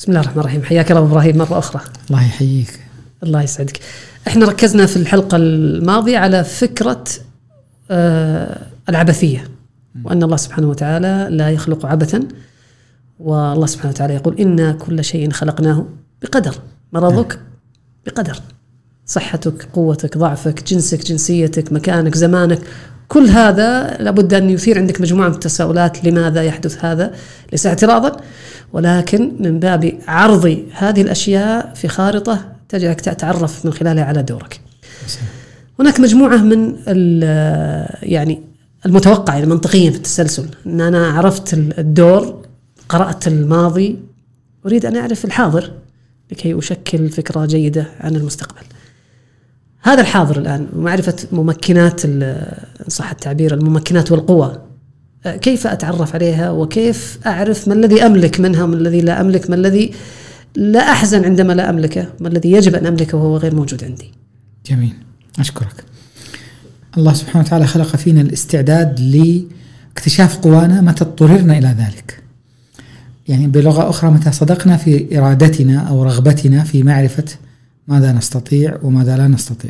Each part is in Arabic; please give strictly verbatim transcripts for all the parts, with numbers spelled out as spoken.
بسم الله الرحمن الرحيم. حياك الله إبراهيم مرة أخرى. الله يحييك. الله يسعدك. احنا ركزنا في الحلقة الماضية على فكرة آه العبثية، وأن الله سبحانه وتعالى لا يخلق عبثا، والله سبحانه وتعالى يقول إنا كل شيء خلقناه بقدر، مرضك بقدر، صحتك، قوتك، ضعفك، جنسك، جنسيتك، مكانك، زمانك، كل هذا لابد أن يثير عندك مجموعة من التساؤلات. لماذا يحدث هذا؟ ليس اعتراضا، ولكن من باب عرض هذه الأشياء في خارطة تجعلك تتعرف من خلالها على دورك. هناك مجموعة من يعني المتوقع منطقيا في التسلسل، أن أنا عرفت الدور، قرأت الماضي، أريد أن أعرف الحاضر لكي أشكل فكرة جيدة عن المستقبل. هذا الحاضر الآن، ومعرفة ممكنات إن صح التعبير الممكنات والقوى، كيف أتعرف عليها، وكيف أعرف ما الذي أملك منها وما الذي لا أملك، ما الذي لا أحزن عندما لا أملكه، ما الذي يجب أن أملكه وهو غير موجود عندي. جميل، أشكرك. الله سبحانه وتعالى خلق فينا الاستعداد لاكتشاف قوانا متى اضطررنا إلى ذلك، يعني بلغة أخرى متى صدقنا في إرادتنا أو رغبتنا في معرفة ماذا نستطيع وماذا لا نستطيع.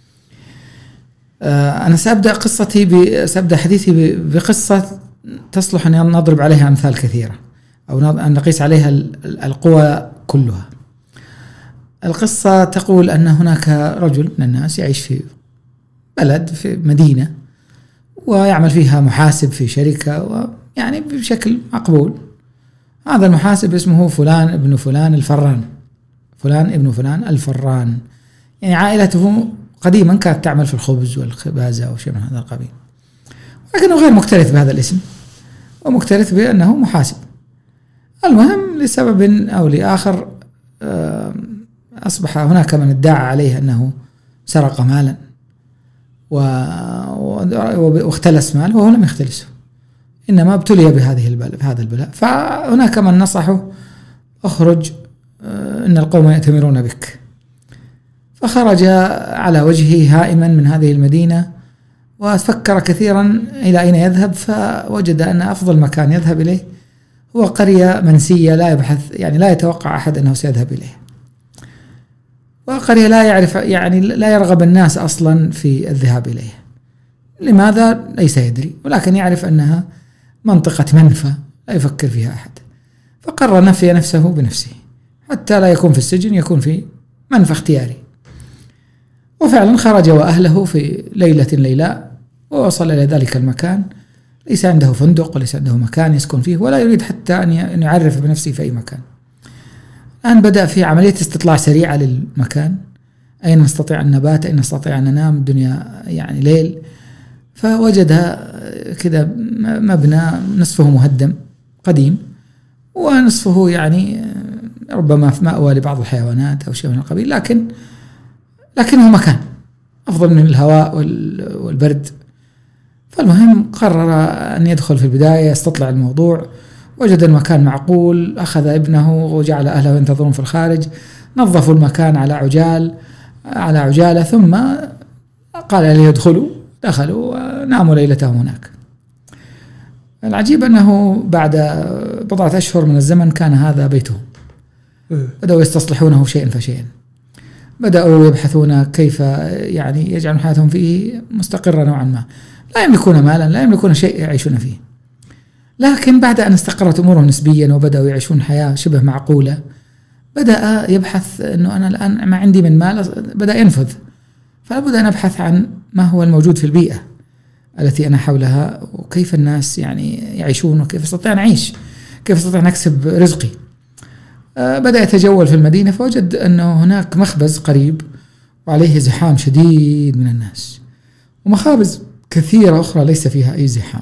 أنا سأبدأ قصتي ب... سأبدأ حديثي بقصة تصلح أن نضرب عليها أمثال كثيرة، أو أن نقيس عليها القوى كلها. القصة تقول أن هناك رجل من الناس يعيش في بلد، في مدينة، ويعمل فيها محاسب في شركة، ويعني بشكل مقبول. هذا المحاسب اسمه فلان ابن فلان الفران، فلان ابن فلان الفران، يعني عائلته قديما كانت تعمل في الخبز والخبازة أو شيء من هذا القبيل، ولكنه غير مكترث بهذا الاسم، ومكترث بأنه محاسب. المهم لسبب أو لآخر أصبح هناك من ادعى عليه أنه سرق مالا واختلس مال، وهو لم يختلسه، إنما ابتلي بهذه البلاء بهذا البلاء. فهناك من نصحه: اخرج إن القوم يأتمرون بك. فخرج على وجهه هائما من هذه المدينة، وفكر كثيرا إلى أين يذهب، فوجد أن أفضل مكان يذهب إليه هو قرية منسية لا يبحث يعني لا يتوقع أحد أنه سيذهب إليه، وقرية لا يعرف يعني لا يرغب الناس أصلا في الذهاب إليه. لماذا؟ ليس يدري، ولكن يعرف أنها منطقة منفى لا يفكر فيها أحد، فقرر نفي نفسه بنفسه حتى لا يكون في السجن، يكون في منفى اختياري. وفعلا خرج وأهله في ليلة ليلاء، ووصل إلى ذلك المكان. ليس عنده فندق وليس عنده مكان يسكن فيه، ولا يريد حتى أن يعرف بنفسه في أي مكان. الآن بدأ في عملية استطلاع سريعة للمكان، أين نستطيع أن نبات، أين نستطيع أن ننام، الدنيا يعني ليل. فوجدها كذا مبنى نصفه مهدم قديم، ونصفه يعني ربما في مأوى لبعض الحيوانات أو شيء من القبيل، لكن لكنه مكان أفضل من الهواء والبرد. فالمهم قرر أن يدخل في البداية، يستطلع الموضوع، وجد المكان معقول، أخذ ابنه وجعل أهله ينتظرون في الخارج، نظفوا المكان على عجال على عجالة، ثم قال لي يدخلوا، دخلوا وناموا ليلتهم هناك. العجيب أنه بعد بضعة أشهر من الزمن كان هذا بيتهم. بدأوا يستصلحونه شيئا فشيئا، بدأوا يبحثون كيف يعني يجعلون حياتهم فيه مستقرة نوعا ما. لا يملكون مالا، لا يملكون شيء يعيشون فيه، لكن بعد أن استقرت أمورهم نسبيا وبدأوا يعيشون حياة شبه معقولة، بدأ يبحث أنه أنا الآن ما عندي من مال، بدأ ينفذ، فبدأ نبحث عن ما هو الموجود في البيئة التي أنا حولها، وكيف الناس يعني يعيشون، وكيف استطيع نعيش، كيف استطيع نكسب رزقي. بدأ يتجول في المدينة، فوجد أنه هناك مخبز قريب وعليه زحام شديد من الناس، ومخابز كثيرة أخرى ليس فيها أي زحام.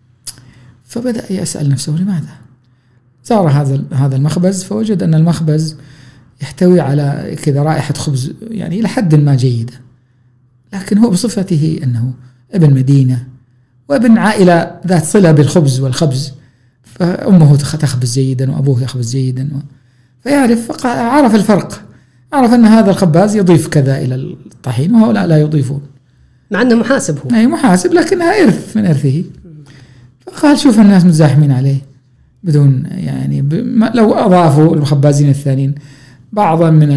فبدأ يسأل نفسه لماذا؟ زار هذا هذا المخبز، فوجد أن المخبز يحتوي على كذا رائحة خبز يعني إلى حد ما جيدة، لكن هو بصفته أنه ابن مدينة وابن عائلة ذات صلة بالخبز والخبز، فأمه تخبز جيدا وأبوه يخبز جيدا، فيعرف عرف الفرق، عرف أن هذا الخباز يضيف كذا إلى الطحين وهؤلاء لا يضيفون، مع أنه محاسب، هو أي محاسب لكنها إرث من إرثه. فقال شوف الناس متزاحمين عليه، بدون يعني لو أضافوا الخبازين الثانيين بعضا من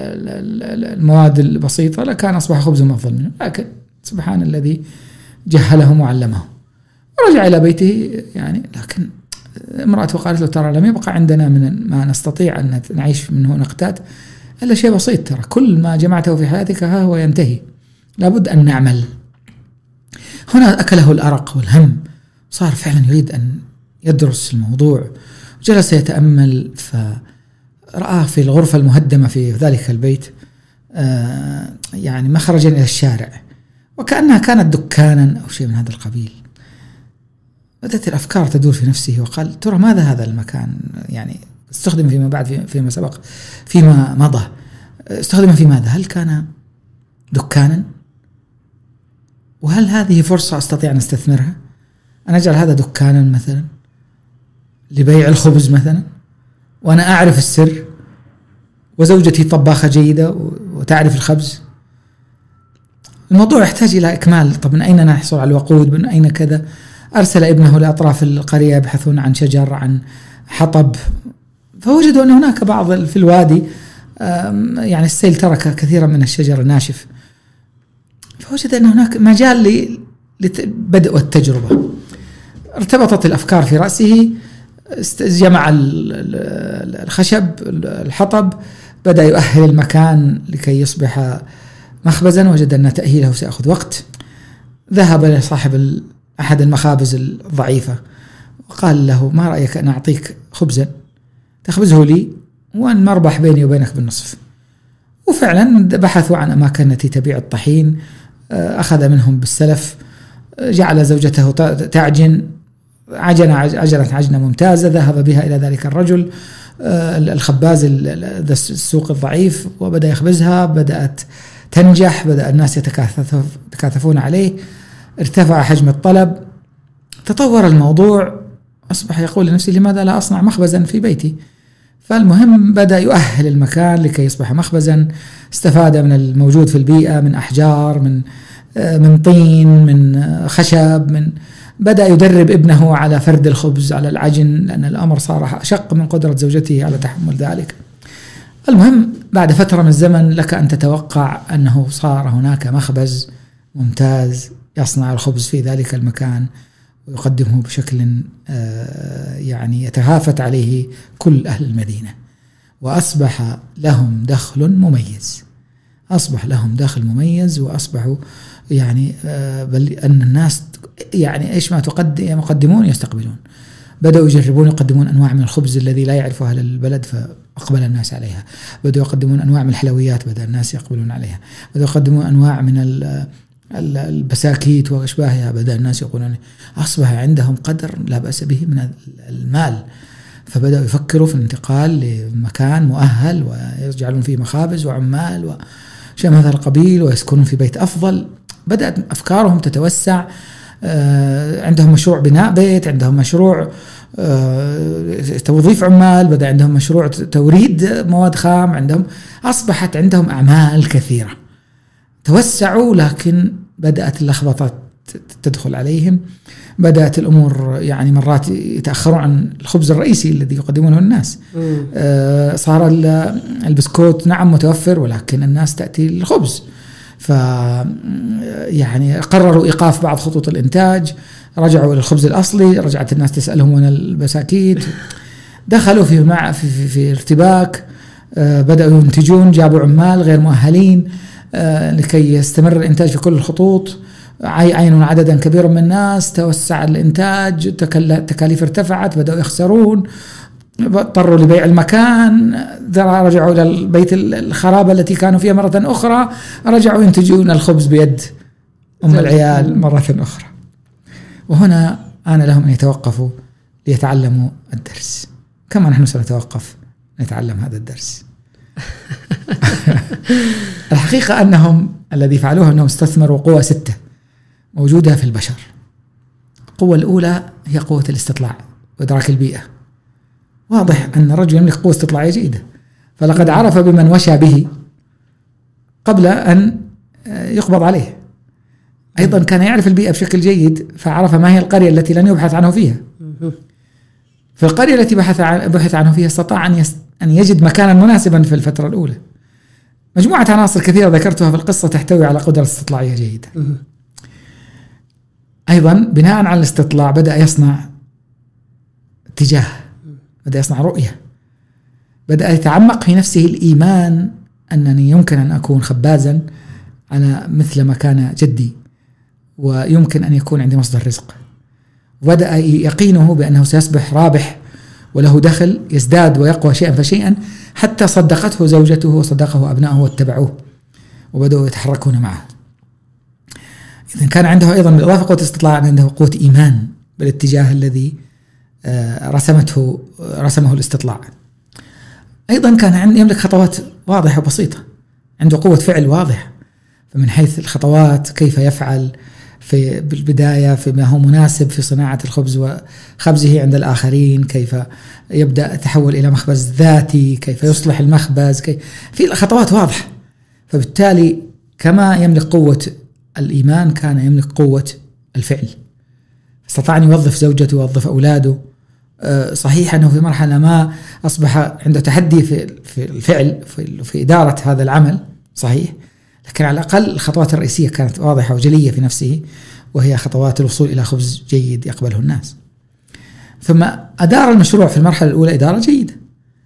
المواد البسيطة لكان أصبح خبز أفضل منه. لكن سبحان الذي جهلهم وعلمهم. ورجع إلى بيته يعني. لكن امرأته قالت له ترى لم يبقى عندنا من ما نستطيع أن نعيش منه نقتات إلا شيء بسيط، ترى كل ما جمعته في حياتك ها هو ينتهي، لابد أن نعمل. هنا أكله الأرق والهم، صار فعلا يريد أن يدرس الموضوع. جلس يتأمل فرأى في الغرفة المهدمة في ذلك البيت آه يعني مخرجا إلى الشارع، وكأنها كانت دكانا أو شيء من هذا القبيل. بدأت الأفكار تدور في نفسه وقال ترى ماذا هذا المكان يعني استخدم فيما بعد فيما سبق فيما مضى استخدم في ماذا؟ هل كان دكانا؟ وهل هذه فرصة أستطيع أن استثمرها؟ أنا أجعل هذا دكانا مثلا لبيع الخبز مثلا، وأنا أعرف السر، وزوجتي طباخة جيدة وتعرف الخبز. الموضوع يحتاج إلى إكمال. طب من أين نحصل على الوقود؟ من أين كذا؟ أرسل ابنه لأطراف القرية يبحثون عن شجر، عن حطب، فوجدوا أن هناك بعض في الوادي يعني السيل ترك كثيرا من الشجر الناشف، فوجد أن هناك مجال لبدء التجربة. ارتبطت الأفكار في رأسه، جمع الخشب الحطب، بدأ يؤهل المكان لكي يصبح مخبزا. وجد أن تأهيله سيأخذ وقت. ذهب لصاحب أحد المخابز الضعيفة وقال له ما رأيك أن أعطيك خبزا تخبزه لي وأن مربح بيني وبينك بالنصف. وفعلا بحثوا عن أماكن التي تبيع الطحين، أخذ منهم بالسلف، جعل زوجته تعجن عجن عجنة عجنة ممتازة، ذهب بها إلى ذلك الرجل الخباز السوق الضعيف وبدأ يخبزها. بدأت تنجح، بدأ الناس يتكاثفون عليه، ارتفع حجم الطلب، تطور الموضوع. أصبح يقول لنفسه لماذا لا أصنع مخبزا في بيتي؟ فالمهم بدأ يؤهل المكان لكي يصبح مخبزا. استفاد من الموجود في البيئة من أحجار، من من طين، من خشب، من بدأ يدرب ابنه على فرد الخبز، على العجن، لأن الأمر صار أشق من قدرة زوجته على تحمل ذلك. المهم بعد فترة من الزمن لك أن تتوقع أنه صار هناك مخبز ممتاز يصنع الخبز في ذلك المكان ويقدمه بشكل يعني يتهافت عليه كل أهل المدينة، وأصبح لهم دخل مميز. أصبح لهم دخل مميز وأصبحوا يعني بل أن الناس يعني إيش ما تقدم يقدمون يستقبلون. بدأوا يجربون يقدمون أنواع من الخبز الذي لا يعرفها أهل البلد فأقبل الناس عليها. بدأوا يقدمون أنواع من الحلويات بدأ الناس يقبلون عليها. بدأوا يقدمون أنواع من البساكيت وأشباهها بدأ الناس يقولون. أصبح عندهم قدر لا بأس به من المال، فبدأوا يفكروا في الانتقال لمكان مؤهل ويجعلون فيه مخابز وعمال وشيء من هذا القبيل ويسكنون في بيت أفضل. بدأت أفكارهم تتوسع. عندهم مشروع بناء بيت، عندهم مشروع توظيف عمال، بدأ عندهم مشروع توريد مواد خام، عندهم أصبحت عندهم أعمال كثيرة. توسعوا لكن بدأت اللخبطة تدخل عليهم. بدأت الأمور يعني مرات يتأخرون عن الخبز الرئيسي الذي يقدمونه الناس. آه صار البسكوت نعم متوفر ولكن الناس تأتي للخبز. ف يعني قرروا إيقاف بعض خطوط الإنتاج، رجعوا إلى الخبز الأصلي، رجعت الناس تسألهم من البساكيت، دخلوا في مع في, في, في ارتباك. آه بدأوا ينتجون، جابوا عمال غير مؤهلين آه لكي يستمر الإنتاج في كل الخطوط. عينوا عددا كبيرا من الناس، توسع الإنتاج، تكاليف ارتفعت، بدأوا يخسرون، اضطروا لبيع المكان، رجعوا إلى البيت الخرابة التي كانوا فيها مرة أخرى، رجعوا ينتجون الخبز بيد أم العيال مرة أخرى. وهنا آن لهم أن يتوقفوا ليتعلموا الدرس كما نحن سنتوقف نتعلم هذا الدرس. الحقيقة أنهم الذي فعلوه أنهم استثمروا قوة ستة موجودة في البشر. القوة الأولى هي قوة الاستطلاع وإدراك البيئة. واضح أن الرجل يملك قوة استطلاعية جيدة، فلقد عرف بمن وشى به قبل أن يقبض عليه. أيضا كان يعرف البيئة بشكل جيد، فعرف ما هي القرية التي لن يبحث عنه فيها. في القرية التي بحث عن بحث عنه فيها استطاع أن يست أن يجد مكانا مناسبا في الفترة الأولى. مجموعة عناصر كثيرة ذكرتها في القصة تحتوي على قدرة استطلاعية جيدة. أيضا بناء على الاستطلاع بدأ يصنع اتجاه، بدأ يصنع رؤية، بدأ يتعمق في نفسه الإيمان أنني يمكن أن أكون خبازا على مثل ما كان جدي، ويمكن أن يكون عندي مصدر رزق. وبدأ يقينه بأنه سيصبح رابح وله دخل يزداد ويقوى شيئا فشيئا، حتى صدقته زوجته وصدقه أبنائه واتبعوه وبدأوا يتحركون معه. إذن كان عنده أيضا بالإضافة قوة استطلاع، عنده قوة إيمان بالاتجاه الذي رسمته رسمه الاستطلاع. أيضا كان يملك خطوات واضحة وبسيطة، عنده قوة فعل واضح، فمن حيث الخطوات كيف يفعل في بالبداية فيما هو مناسب في صناعة الخبز وخبزه عند الآخرين، كيف يبدأ تحول إلى مخبز ذاتي، كيف يصلح المخبز، كيف في خطوات واضحة. فبالتالي كما يملك قوة الإيمان كان يملك قوة الفعل، استطاع أن يوظف زوجته ويوظف أولاده. صحيح أنه في مرحلة ما أصبح عنده تحدي في في الفعل في, في إدارة هذا العمل، صحيح، لكن على الأقل الخطوات الرئيسية كانت واضحة وجلية في نفسه، وهي خطوات الوصول إلى خبز جيد يقبله الناس. ثم أدار المشروع في المرحلة الأولى إدارة جيدة،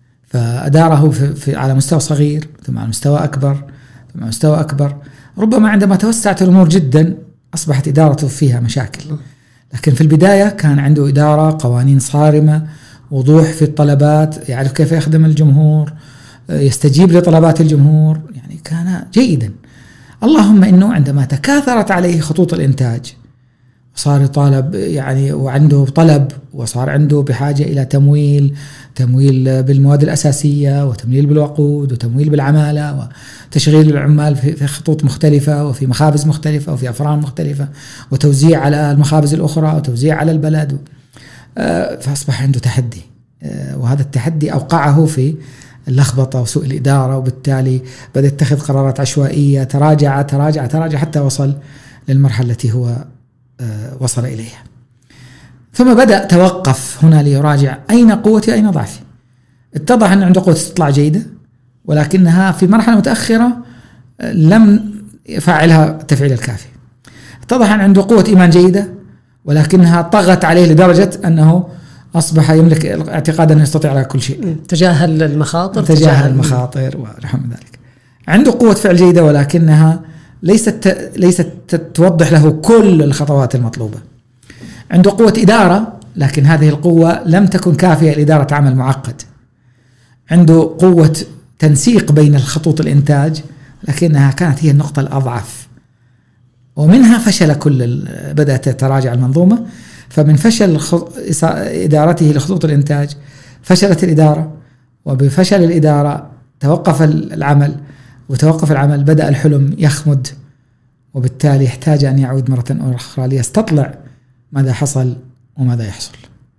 فأداره في في على مستوى صغير، ثم على مستوى أكبر، ثم على مستوى أكبر. ربما عندما توسعت الأمور جدا أصبحت إدارته فيها مشاكل، لكن في البداية كان عنده إدارة، قوانين صارمة، وضوح في الطلبات، يعرف كيف يخدم الجمهور، يستجيب لطلبات الجمهور، يعني كان جيدا. اللهم إنه عندما تكاثرت عليه خطوط الإنتاج صار طالب يعني وعنده طلب، وصار عنده بحاجة إلى تمويل تمويل بالمواد الأساسية، وتمويل بالوقود، وتمويل بالعمالة، وتشغيل العمال في خطوط مختلفة وفي مخابز مختلفة وفي أفران مختلفة، وتوزيع على المخابز الأخرى، وتوزيع على البلد. فأصبح عنده تحدي، وهذا التحدي أوقعه في اللخبطة وسوء الإدارة، وبالتالي بدأ يتخذ قرارات عشوائية، تراجع تراجع تراجع حتى وصل للمرحلة التي هو وصل إليها. ثم بدأ توقف هنا ليراجع أين قوتي أين ضعفي. اتضح أن عنده قوة استطلاع جيدة، ولكنها في مرحلة متأخرة لم يفعلها التفعيل الكافي. اتضح أن عنده قوة إيمان جيدة، ولكنها طغت عليه لدرجة أنه أصبح يملك اعتقادا أنه يستطيع على كل شيء، تجاهل المخاطر تجاهل المخاطر ورحم ذلك. عنده قوة فعل جيدة، ولكنها ليست ليست توضح له كل الخطوات المطلوبة. عنده قوة إدارة، لكن هذه القوة لم تكن كافية لإدارة عمل معقد. عنده قوة تنسيق بين الخطوط الإنتاج، لكنها كانت هي النقطة الأضعف، ومنها فشل كل بدأت تتراجع المنظومة. فمن فشل إدارته لخطوط الإنتاج فشلت الإدارة، وبفشل الإدارة توقف العمل، وتوقف العمل بدأ الحلم يخمد، وبالتالي يحتاج أن يعود مرة أخرى ليستطلع ماذا حصل وماذا يحصل.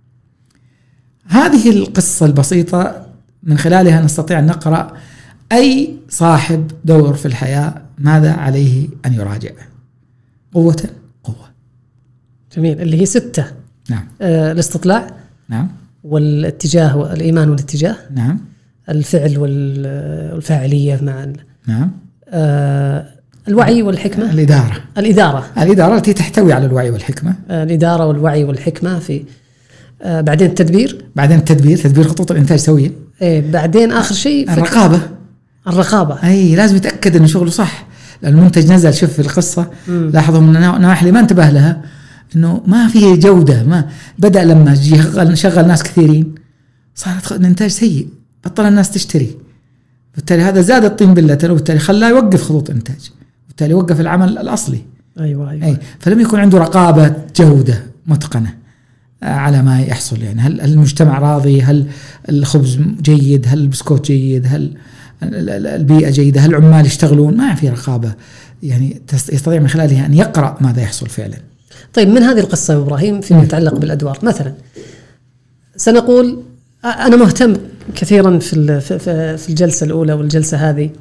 هذه القصة البسيطة من خلالها نستطيع أن نقرأ أي صاحب دور في الحياة ماذا عليه أن يراجع. قوة قوة جميل، اللي هي ستة. نعم. آه الاستطلاع، نعم، والاتجاه والإيمان والاتجاه، نعم، الفعل والفاعلية مع، نعم، آه الوعي والحكمة، الإدارة الإدارة الإدارة التي تحتوي على الوعي والحكمة، آه الإدارة والوعي والحكمة في آه بعدين التدبير، بعدين التدبير تدبير خطوط الإنتاج سويا، إيه بعدين آخر شيء الرقابة. الرقابة أي لازم يتأكد إنه شغله صح، لأن المنتج نزل. شوف في القصة لاحظوا من النواحي اللي ما انتبه لها إنه ما فيه جودة. ما بدأ لما شغل شغل ناس كثيرين صارت الإنتاج سيء، بطل الناس تشتري، بالتالي هذا زاد الطين بلة، وبالتالي خلاه يوقف خطوط إنتاج، وبالتالي وقف العمل الأصلي. أيوة أيوة. أي فلم يكن عنده رقابة جودة متقنة على ما يحصل. يعني هل المجتمع راضي؟ هل الخبز جيد؟ هل البسكوت جيد؟ هل البيئة جيدة؟ هل العمال يشتغلون؟ ما في رقابة يعني يستطيع من خلالها أن يقرأ ماذا يحصل فعلا. طيب من هذه القصة يا إبراهيم فيما يتعلق بالأدوار، مثلا سنقول أنا مهتم كثيرا في في الجلسة الأولى والجلسة هذه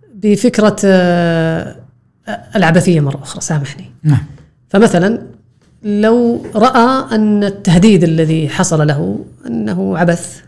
بفكرة العبثية مرة أخرى، سامحني. نعم. فمثلا لو رأى أن التهديد الذي حصل له أنه عبث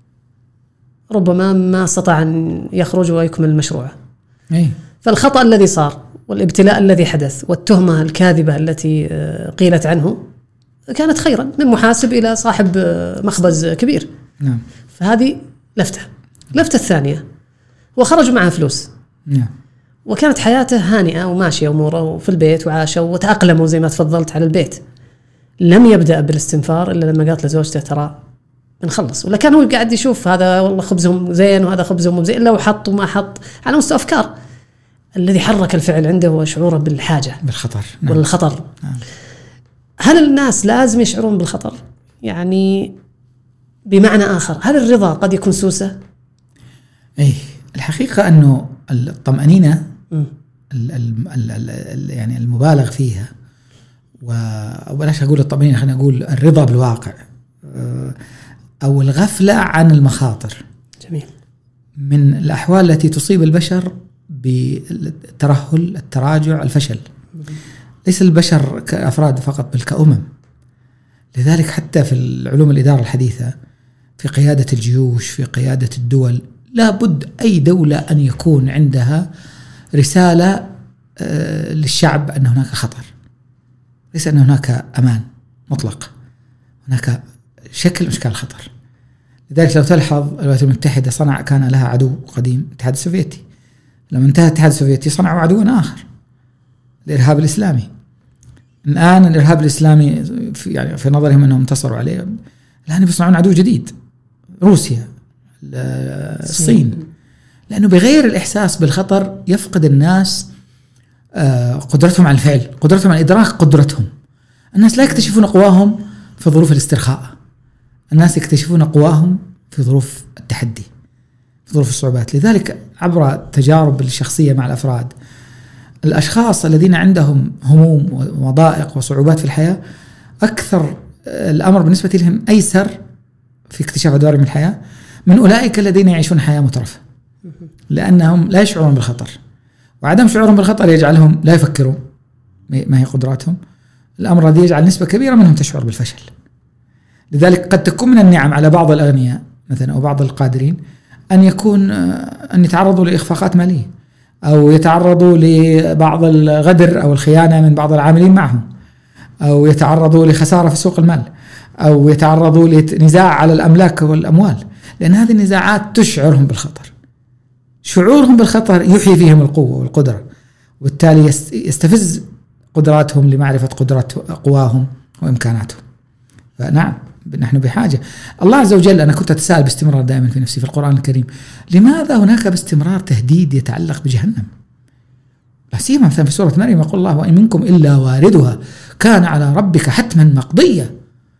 ربما ما استطاع أن يخرج ويكمل مشروعه. أي. فالخطأ الذي صار والابتلاء الذي حدث والتهمة الكاذبة التي قيلت عنه كانت خيرا من محاسب إلى صاحب مخبز كبير. نعم. فهذه لفتة. لفتة الثانية وخرجوا معها فلوس. نعم. وكانت حياته هانئة وماشية أموره في البيت وعاشوا وتأقلموا زي ما تفضلت على البيت. لم يبدأ بالاستنفار إلا لما قالت لزوجته ترى بنخلص، ولا كان هو قاعد يشوف هذا والله خبزهم زين وهذا خبزهم مو زين، إلا وحط وما حط على مستوى أفكار. الذي حرك الفعل عنده هو شعوره بالحاجة بالخطر. نعم. والخطر. نعم. هل الناس لازم يشعرون بالخطر؟ يعني بمعنى آخر هل الرضا قد يكون سوسة؟ أي الحقيقة أنه الطمأنينة م. ال ال ال ال يعني المبالغ فيها، وبلاش أقول الطمأنينة، خلينا نقول الرضا بالواقع أو الغفلة عن المخاطر. جميل. من الأحوال التي تصيب البشر بالترهل، التراجع، الفشل. ليس البشر كأفراد فقط بل كأمم. لذلك حتى في العلوم الإدارة الحديثة في قيادة الجيوش، في قيادة الدول، لا بد أي دولة أن يكون عندها رسالة للشعب أن هناك خطر، ليس أن هناك أمان مطلق، هناك شكل من أشكال الخطر. لذلك لو تلحظ الولايات المتحدة صنع كان لها عدو قديم الاتحاد السوفيتي، لما انتهى الاتحاد السوفيتي صنعوا عدوا آخر الإرهاب الإسلامي. الآن الإرهاب الإسلامي في يعني في نظرهم أنهم انتصروا عليه، الآن بيصنعون عدو جديد، روسيا، الصين. لأنه بغير الإحساس بالخطر يفقد الناس قدرتهم على الفعل، قدرتهم على إدراك قدرتهم. الناس لا يكتشفون قواهم في ظروف الاسترخاء، الناس يكتشفون قواهم في ظروف التحدي، في ظروف الصعوبات. لذلك عبر تجارب الشخصية مع الأفراد، الأشخاص الذين عندهم هموم ومضائق وصعوبات في الحياة أكثر الأمر بالنسبة لهم أيسر في اكتشاف أدوارهم الحياة من أولئك الذين يعيشون حياة مترفة، لأنهم لا يشعرون بالخطر، وعدم شعورهم بالخطر يجعلهم لا يفكرون ما هي قدراتهم. الأمر الذي يجعل نسبة كبيرة منهم تشعر بالفشل. لذلك قد تكون من النعم على بعض الأغنياء مثلا أو بعض القادرين أن يكون أن يتعرضوا لإخفاقات مالية، أو يتعرضوا لبعض الغدر أو الخيانة من بعض العاملين معهم، أو يتعرضوا لخسارة في سوق المال، أو يتعرضوا لنزاع على الأملاك والأموال، لأن هذه النزاعات تشعرهم بالخطر. شعورهم بالخطر يحيي فيهم القوة والقدرة، وبالتالي يستفز قدراتهم لمعرفة قدرات قواهم وإمكاناتهم. فنعم نحن بحاجة. الله عز وجل، أنا كنت أتساءل باستمرار دائما في نفسي في القرآن الكريم، لماذا هناك باستمرار تهديد يتعلق بجهنم؟ لا سيما مثلا في سورة مريم يقول الله وإن منكم إلا واردها كان على ربك حتما مقضية.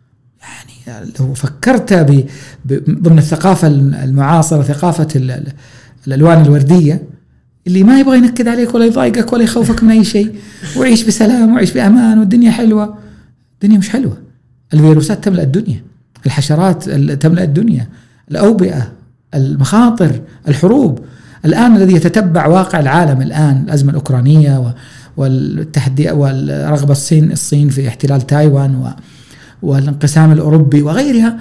يعني لو فكرت ب... ب... ضمن الثقافة المعاصرة، ثقافة ال... الألوان الوردية، اللي ما يبغى ينكد عليك ولا يضايقك ولا يخوفك من أي شيء، وعيش بسلام وعيش بأمان والدنيا حلوة. الدنيا مش حلوة. الفيروسات تملأ الدنيا، الحشرات تملأ الدنيا، الأوبئة، المخاطر، الحروب. الآن الذي يتتبع واقع العالم الآن، الأزمة الأوكرانية والتحدي والرغبة الصين الصين في احتلال تايوان والانقسام الأوروبي وغيرها،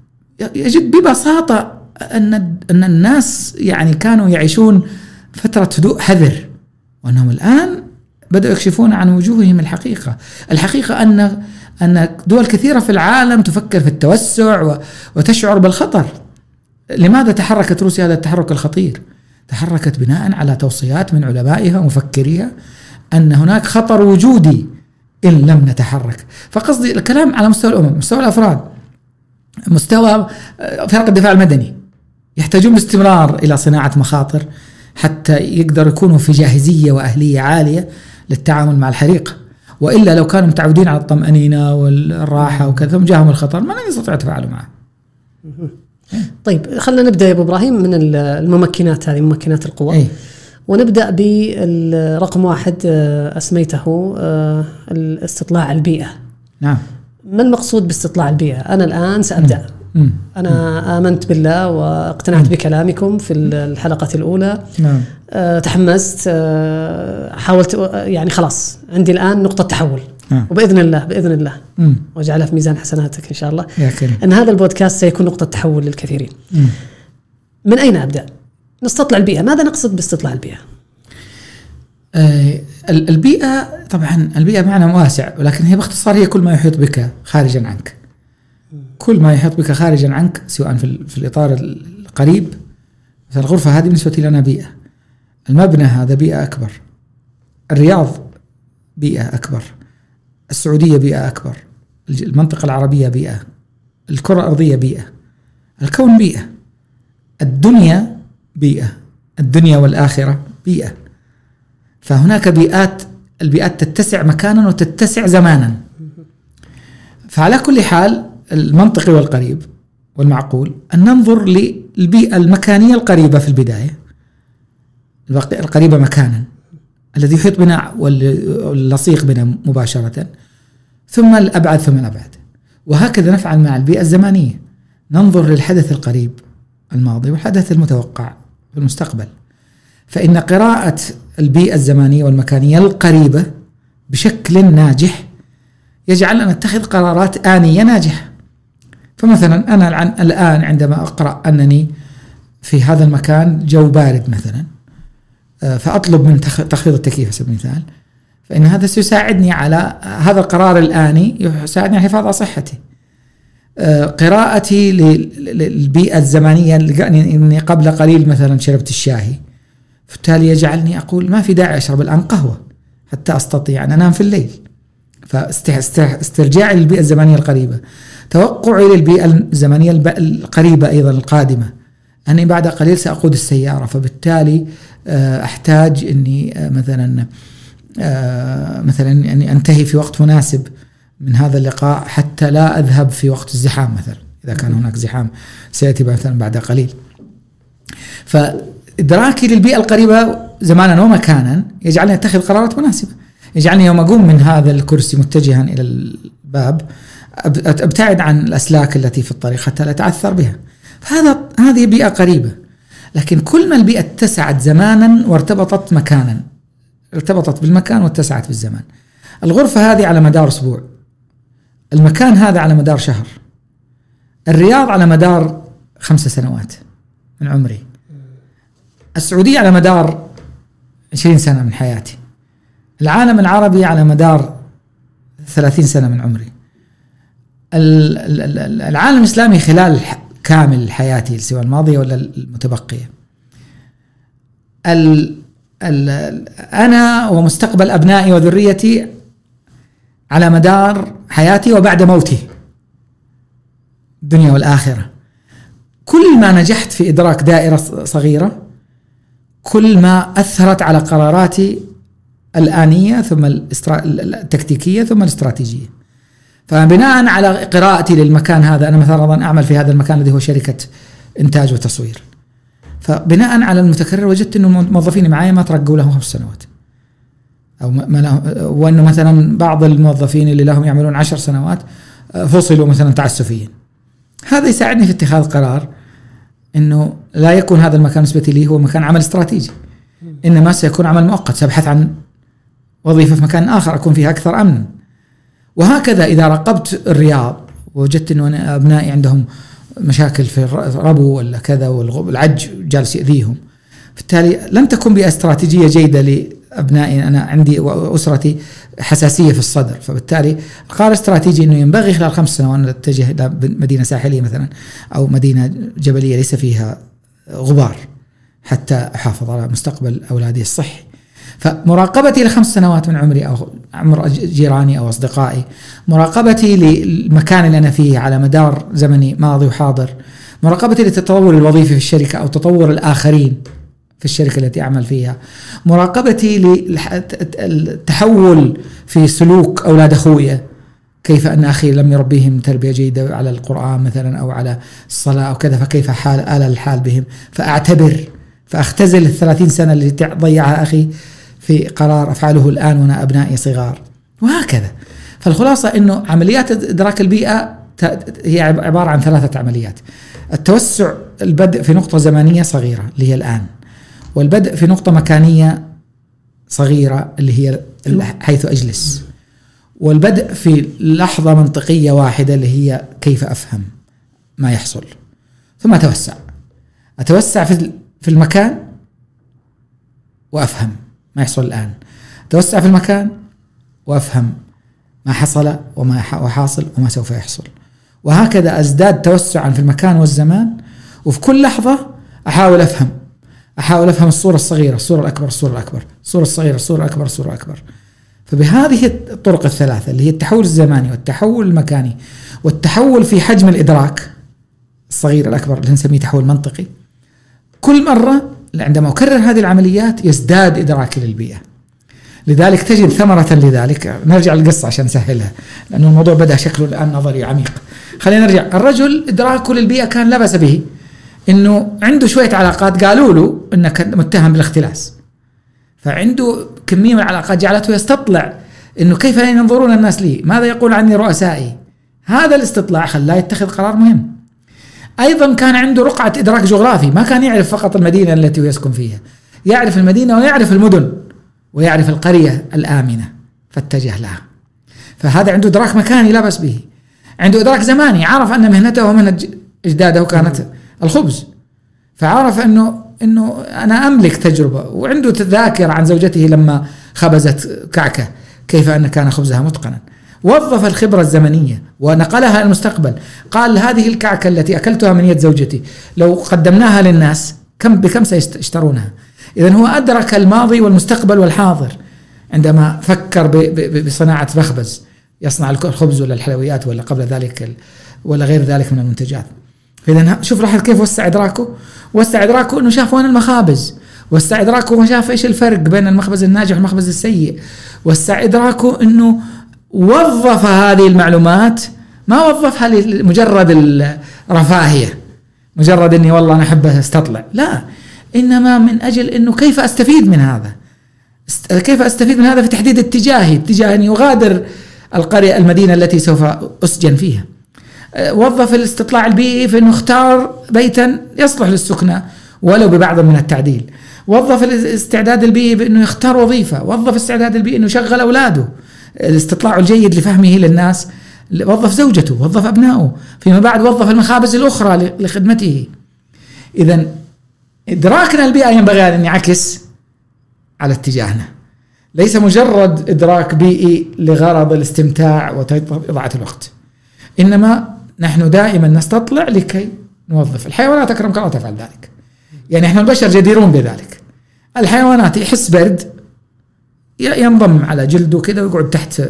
يجد ببساطة أن أن الناس يعني كانوا يعيشون فترة هدوء حذر، وأنهم الآن بدأوا يكشفون عن وجوههم الحقيقة. الحقيقة أن أن دول كثيرة في العالم تفكر في التوسع وتشعر بالخطر. لماذا تحركت روسيا هذا التحرك الخطير؟ تحركت بناء على توصيات من علمائها ومفكريها أن هناك خطر وجودي إن لم نتحرك. فقصدي الكلام على مستوى الأمم، مستوى الأفراد، مستوى فرق الدفاع المدني، يحتاجون باستمرار إلى صناعة مخاطر حتى يقدروا يكونوا في جاهزية وأهلية عالية للتعامل مع الحريق. وإلا لو كانوا متعودين على الطمأنينة والراحة وكذا ثم جاءهم الخطر ما يستطيعوا يتفاعلوا معه. طيب خلنا نبدأ يا أبو إبراهيم من الممكنات هذه، ممكنات القوة. أي. ونبدأ برقم واحد أسميته الاستطلاع البيئة. نعم. ما المقصود باستطلاع البيئة؟ أنا الآن سأبدأ م. أنا آمنت بالله واقتنعت م. بكلامكم في الحلقة الأولى. نعم. أه تحمست، أه حاولت، يعني خلاص عندي الآن نقطة تحول. نعم. وبإذن الله بإذن الله م. واجعلها في ميزان حسناتك إن شاء الله، يا كريم. أن هذا البودكاست سيكون نقطة تحول للكثيرين. م. من أين أبدأ؟ نستطلع البيئة. ماذا نقصد باستطلاع البيئة؟ آه البيئة طبعا البيئة معنى واسع، ولكن هي باختصار هي كل ما يحيط بك خارجا عنك. كل ما يحيط بك خارجا عنك سواء في, في الإطار القريب، مثلا الغرفة هذه بالنسبة لنا بيئة، المبنى هذا بيئة أكبر، الرياض بيئة أكبر، السعودية بيئة أكبر، المنطقة العربية بيئة، الكرة الأرضية بيئة، الكون بيئة، الدنيا بيئة، الدنيا والآخرة بيئة. فهناك بيئات، البيئات تتسع مكانا وتتسع زمانا. فعلى كل حال المنطقي والقريب والمعقول أن ننظر للبيئة المكانية القريبة في البداية، القريبة مكانا الذي يحيط بنا واللصيق بنا مباشرة، ثم الأبعد ثم الأبعد. وهكذا نفعل مع البيئة الزمانية، ننظر للحدث القريب الماضي والحدث المتوقع في المستقبل. فإن قراءة البيئة الزمانية والمكانية القريبة بشكل ناجح يجعلنا نتخذ قرارات آنية ناجحة. فمثلا أنا الآن عندما أقرأ أنني في هذا المكان جو بارد مثلا، فأطلب من تخفيض التكييف على سبيل المثال، فإن هذا سيساعدني على هذا القرار الآني، يساعدني على الحفاظ على صحتي. قراءتي للبيئة الزمانية، أني قبل قليل مثلا شربت الشاي، فبالتالي يجعلني أقول ما في داعي أشرب الآن قهوة حتى أستطيع أن أنام في الليل. فاسترجاعي للبيئة الزمانية القريبة، توقعي للبيئة الزمانية القريبة أيضا القادمة، أني بعد قليل سأقود السيارة، فبالتالي أحتاج أني مثلا مثلا أني أنتهي في وقت مناسب من هذا اللقاء حتى لا أذهب في وقت الزحام مثلا، إذا كان هناك زحام سيأتي مثلا بعد قليل. فإدراكي للبيئة القريبة زمانا ومكانا يجعلني أتخذ قرارات مناسبة، يجعلني يوم أقوم من هذا الكرسي متجها إلى الباب أبتعد عن الأسلاك التي في الطريق حتى لا أتعثر بها. فهذا هذه بيئة قريبة. لكن كل ما البيئة اتسعت زمانا وارتبطت مكانا، ارتبطت بالمكان واتسعت بالزمان. الغرفة هذه على مدار أسبوع، المكان هذا على مدار شهر، الرياض على مدار خمس سنوات من عمري، السعودية على مدار عشرين سنة من حياتي، العالم العربي على مدار ثلاثين سنة من عمري، العالم الإسلامي خلال كامل حياتي سواء الماضية ولا المتبقية، ال ال أنا ومستقبل أبنائي وذريتي على مدار حياتي وبعد موتي، الدنيا والآخرة. كل ما نجحت في إدراك دائرة صغيرة كل ما أثرت على قراراتي الآنية ثم التكتيكية ثم الاستراتيجية. فبناء على قراءتي للمكان هذا، أنا مثلا أعمل في هذا المكان الذي هو شركة إنتاج وتصوير، فبناء على المتكرر وجدت أن الموظفين معي ما ترقوا لهم خمس سنوات، أو ما له، وأنه مثلا بعض الموظفين اللي لهم يعملون عشر سنوات فصلوا مثلا تعسفيا. هذا يساعدني في اتخاذ قرار أنه لا يكون هذا المكان بالنسبة لي هو مكان عمل استراتيجي، إنما سيكون عمل مؤقت، سأبحث عن وظيفة في مكان آخر أكون فيها أكثر أمنا. وهكذا إذا راقبت الرياض وجدت أنه أنا أبنائي عندهم مشاكل في الربو ولا كذا والعج جالس يأذيهم، بالتالي لن تكون بيئة استراتيجية جيدة لأبنائي. أنا عندي وأسرتي حساسية في الصدر، فبالتالي القرار الاستراتيجي أنه ينبغي خلال خمس سنوات أن أتجه إلى مدينة ساحلية مثلا أو مدينة جبلية ليس فيها غبار حتى أحافظ على مستقبل أولادي الصحي. فمراقبتي لخمس سنوات من عمري أو عمر جيراني أو أصدقائي، مراقبتي للمكان اللي أنا فيه على مدار زمني ماضي وحاضر، مراقبتي للتطور الوظيفي في الشركة أو تطور الآخرين في الشركة التي أعمل فيها، مراقبتي للتحول في سلوك أولاد أخويا، كيف أن أخي لم يربيهم تربية جيدة على القرآن مثلا أو على الصلاة أو كذا، فكيف حال آل الحال بهم، فأعتبر فأختزل الثلاثين سنة اللي ضيعها أخي في قرار أفعله الآن وأنا أبنائي صغار، وهكذا. فالخلاصة أنه عمليات إدراك البيئة هي عبارة عن ثلاثة عمليات. التوسع البدء في نقطة زمنية صغيرة اللي هي الآن، والبدء في نقطة مكانية صغيرة اللي هي حيث أجلس، والبدء في لحظة منطقية واحدة اللي هي كيف أفهم ما يحصل، ثم أتوسع أتوسع في في المكان وأفهم ما يحصل الآن، أتوسع في المكان وأفهم ما حصل وما حاصل وما سوف يحصل، وهكذا أزداد توسعا في المكان والزمان، وفي كل لحظة أحاول أفهم أحاول أفهم الصورة الصغيرة الصورة الأكبر الصورة الأكبر الصورة الصغيرة الصورة الأكبر الصورة الأكبر. فبهذه الطرق الثلاثة اللي هي التحول الزماني والتحول المكاني والتحول في حجم الإدراك الصغير الأكبر اللي نسميه تحول منطقي، كل مرة عندما أكرر هذه العمليات يزداد إدراكي للبيئة. لذلك تجد ثمرة لذلك. نرجع للقصة عشان نسهلها لأنه الموضوع بدأ شكله الآن نظري عميق. خلينا نرجع. الرجل إدراكه للبيئة كان لا بأس به، إنه عنده شوية علاقات قالوا له إنك متهم بالاختلاس، فعنده كمية من العلاقات جعلته يستطلع إنه كيف ينظرون الناس لي، ماذا يقول عني رؤسائي. هذا الاستطلاع خلاه يتخذ قرار مهم. أيضا كان عنده رقعة إدراك جغرافي، ما كان يعرف فقط المدينة التي يسكن فيها، يعرف المدينة ويعرف المدن ويعرف القرية الآمنة فاتجه لها. فهذا عنده إدراك مكاني لا بأس به. عنده إدراك زماني، عرف أن مهنته ومهنة أجداده كانت الخبز، فعرف أنه إنه أنا أملك تجربة. وعنده ذاكرة عن زوجته لما خبزت كعكة كيف أن كان خبزها متقنا. وظف الخبرة الزمنية ونقلها المستقبل. قال هذه الكعكة التي أكلتها من يد زوجتي لو قدمناها للناس كم بكم سيشترونها. إذن هو أدرك الماضي والمستقبل والحاضر عندما فكر بصناعة مخبز يصنع الخبز ولا الحلويات ولا قبل ذلك ولا غير ذلك من المنتجات. إذن شوف لاحظ كيف وسع إدراكه. وسع إدراكه إنه شاف وين المخابز، وسع إدراكه وشاف إيش الفرق بين المخبز الناجح والمخبز السيء، وسع إدراكه إنه وظف هذه المعلومات، ما وظفها لمجرد الرفاهية مجرد إني والله أنا أحب أستطلع، لا، إنما من أجل إنه كيف أستفيد من هذا، كيف أستفيد من هذا في تحديد اتجاهي اتجاه أن يغادر القرية المدينة التي سوف أسجن فيها. وظف الاستطلاع البيئي في أنه اختار بيتا يصلح للسكنة ولو ببعض من التعديل. وظف الاستعداد البيئي بأنه يختار وظيفة. وظف الاستعداد البيئي أنه يشغل أولاده، الاستطلاع الجيد لفهمه للناس. وظف زوجته، وظف أبنائه، فيما بعد وظف المخابز الأخرى لخدمته. إذن إدراكنا البيئة ينبغي أن ينعكس على اتجاهنا، ليس مجرد إدراك بيئي لغرض الاستمتاع وإضاعة الوقت، إنما نحن دائما نستطلع لكي نوظف. الحيوانات أكرمك الله تفعل ذلك، يعني إحنا البشر جديرون بذلك. الحيوانات يحس برد ينضم على جلده كده ويقعد تحت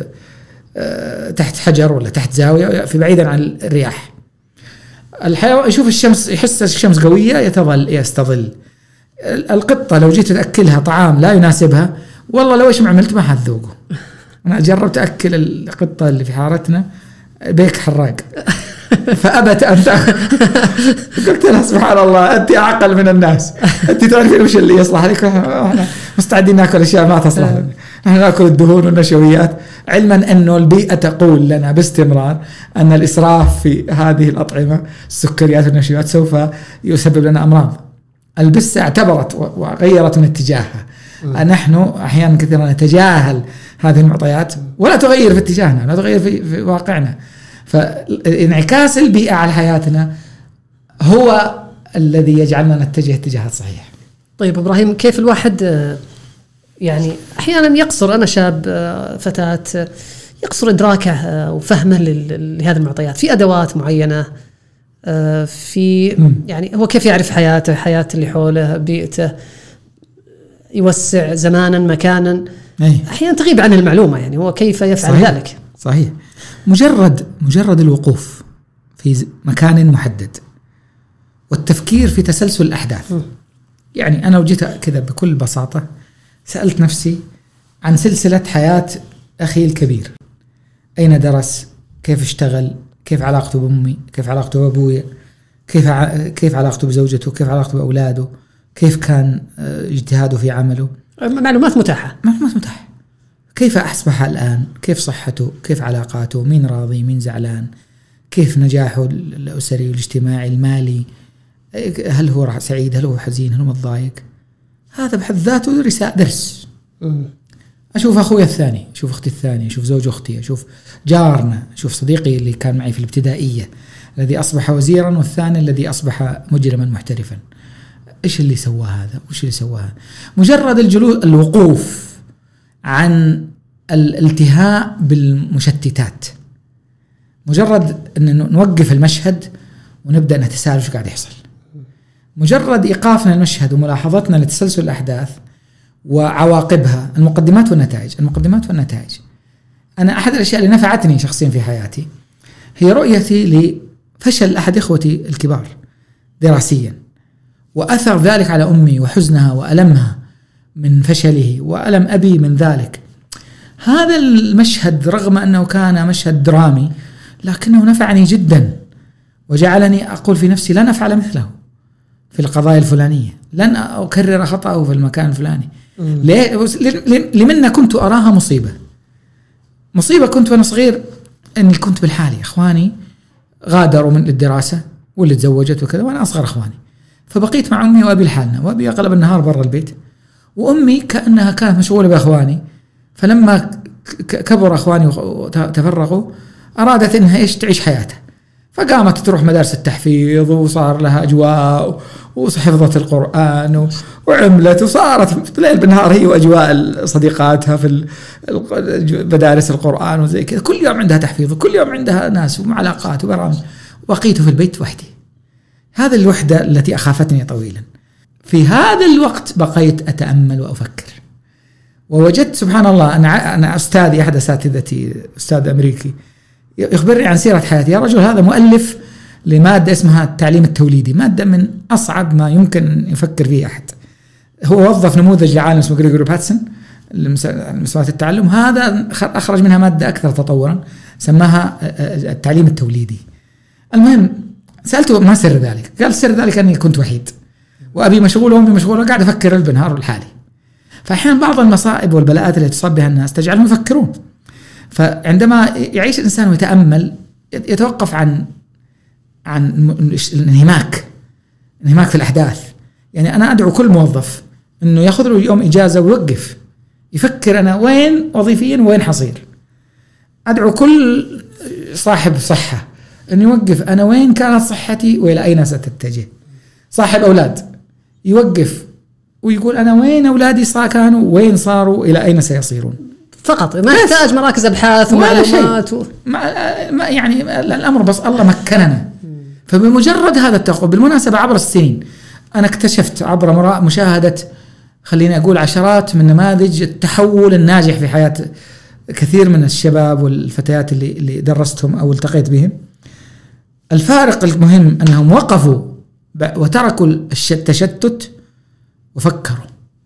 تحت حجر ولا تحت زاوية في بعيدا عن الرياح. الحيوان يشوف الشمس، يحس الشمس قوية يتظل يستظل. القطة لو جيت تأكلها طعام لا يناسبها، والله لو إيش ما عملت ما حتذوقه. أنا جربت أكل القطة اللي في حارتنا بيك حراق فأبت أن تأكل. قلت لها سبحان الله أنت أعقل من الناس، أنت تعرفين وش اللي يصلح لك، احنا مستعدين نأكل أشياء ما تصلح لنا، نحن نأكل الدهون والنشويات، علما أنه البيئة تقول لنا باستمرار أن الإسراف في هذه الأطعمة السكريات والنشويات سوف يسبب لنا أمراض. البسة اعتبرت وغيرت من اتجاهها. نحن أحيانا كثيرا نتجاهل هذه المعطيات ولا تغير في اتجاهنا، لا تغير في, في واقعنا. فانعكاس البيئة على حياتنا هو الذي يجعلنا نتجه اتجاهات صحيحة. طيب إبراهيم، كيف الواحد يعني أحيانا يقصر، أنا شاب فتاة يقصر إدراكه وفهمه لهذه المعطيات في أدوات معينة، في يعني هو كيف يعرف حياته، حياة اللي حوله، بيئته، يوسع زمانا مكانا، أحيانا تغيب عنه المعلومة، يعني هو كيف يفعل صحيح. ذلك؟ صحيح. مجرد مجرد الوقوف في مكان محدد والتفكير في تسلسل الأحداث. م. يعني أنا وجيت كذا بكل بساطة سألت نفسي عن سلسلة حياة أخي الكبير، أين درس، كيف اشتغل، كيف علاقته بأمي، كيف علاقته بأبويا، كيف ع... كيف علاقته بزوجته، كيف علاقته بأولاده، كيف كان اجتهاده في عمله. معلومات متاحة معلومات متاحة. كيف أصبح الآن، كيف صحته، كيف علاقاته، مين راضي مين زعلان، كيف نجاحه الأسري والاجتماعي المالي، هل هو سعيد، هل هو حزين، هل هو متضايق. هذا بحد ذاته رسالة درس. أشوف أخوي الثاني، أشوف أختي الثانية، أشوف زوج أختي، أشوف جارنا، أشوف صديقي اللي كان معي في الابتدائية الذي أصبح وزيرا والثاني الذي أصبح مجرما محترفا. إيش اللي سوى هذا وإيش اللي سوى هذا؟ مجرد الجلوس الوقوف عن الالتهاء بالمشتتات، مجرد أن نوقف المشهد ونبدأ نتساءل شو قاعد يحصل، مجرد إيقافنا المشهد وملاحظتنا لتسلسل الأحداث وعواقبها، المقدمات والنتائج. المقدمات والنتائج أنا أحد الأشياء اللي نفعتني شخصيا في حياتي هي رؤيتي لفشل أحد إخوتي الكبار دراسيا، وأثر ذلك على أمي وحزنها وألمها من فشله وألم أبي من ذلك. هذا المشهد رغم أنه كان مشهد درامي لكنه نفعني جدا، وجعلني أقول في نفسي لن أفعل مثله في القضايا الفلانية، لن أكرر خطأه في المكان الفلاني. لمن كنت أراها مصيبة مصيبة كنت وأنا صغير أني كنت بالحالي، إخواني غادروا من الدراسة واللي تزوجت وكذا وأنا أصغر إخواني، فبقيت مع أمي وأبي لحالنا، وأبي أغلب النهار برا البيت، وأمي كأنها كانت مشغولة بأخواني. فلما كبر أخواني وتفرقوا أرادت إنها إيش تعيش حياتها، فقامت تروح مدارس التحفيظ وصار لها أجواء وحفظت القرآن وعملت وصارت ليل بالنهار هي وأجواء صديقاتها في مدارس القرآن وزي كذا. كل يوم عندها تحفيظ وكل يوم عندها ناس وعلاقات وبرامج، وبقيت في البيت وحدي. هذه الوحدة التي أخافتني طويلا. في هذا الوقت بقيت أتأمل وأفكر، ووجدت سبحان الله أنا أنا أستاذي أحد أساتذتي أستاذ أمريكي يخبرني عن سيرة حياتي. يا رجل هذا مؤلف لمادة اسمها التعليم التوليدي، مادة من أصعب ما يمكن يفكر فيه أحد. هو وظف نموذج لعالم اسمه غريغوري باتسون لمستويات التعلم، هذا أخرج منها مادة أكثر تطورا سماها التعليم التوليدي. المهم سألته ما سر ذلك، قال سر ذلك أني كنت وحيد وأبي مشغول وأمي مشغولة، قاعد أفكر بالنهار الحالي. فأحيانا بعض المصائب والبلاءات التي تصاب بها الناس تجعلهم يفكرون. فعندما يعيش الإنسان ويتأمل يتوقف عن عن الانهماك انهماك في الأحداث. يعني أنا أدعو كل موظف إنه يأخذ له يوم إجازة ويوقف يفكر أنا وين وظيفيا وين حصير. أدعو كل صاحب صحة إنه يوقف أنا وين كانت صحتي وإلى أين ستتجه. صاحب أولاد يوقف ويقول أنا وين أولادي صار كانوا وين صاروا إلى أين سيصيرون. فقط ما يحتاج مراكز أبحاث ومعلومات و... ما يعني الأمر بس الله مكننا. فبمجرد هذا التقوى بالمناسبة عبر السنين أنا اكتشفت عبر مشاهدة خليني أقول عشرات من نماذج التحول الناجح في حياة كثير من الشباب والفتيات اللي اللي درستهم أو التقيت بهم. الفارق المهم أنهم وقفوا وتركوا التشتت وفكروا،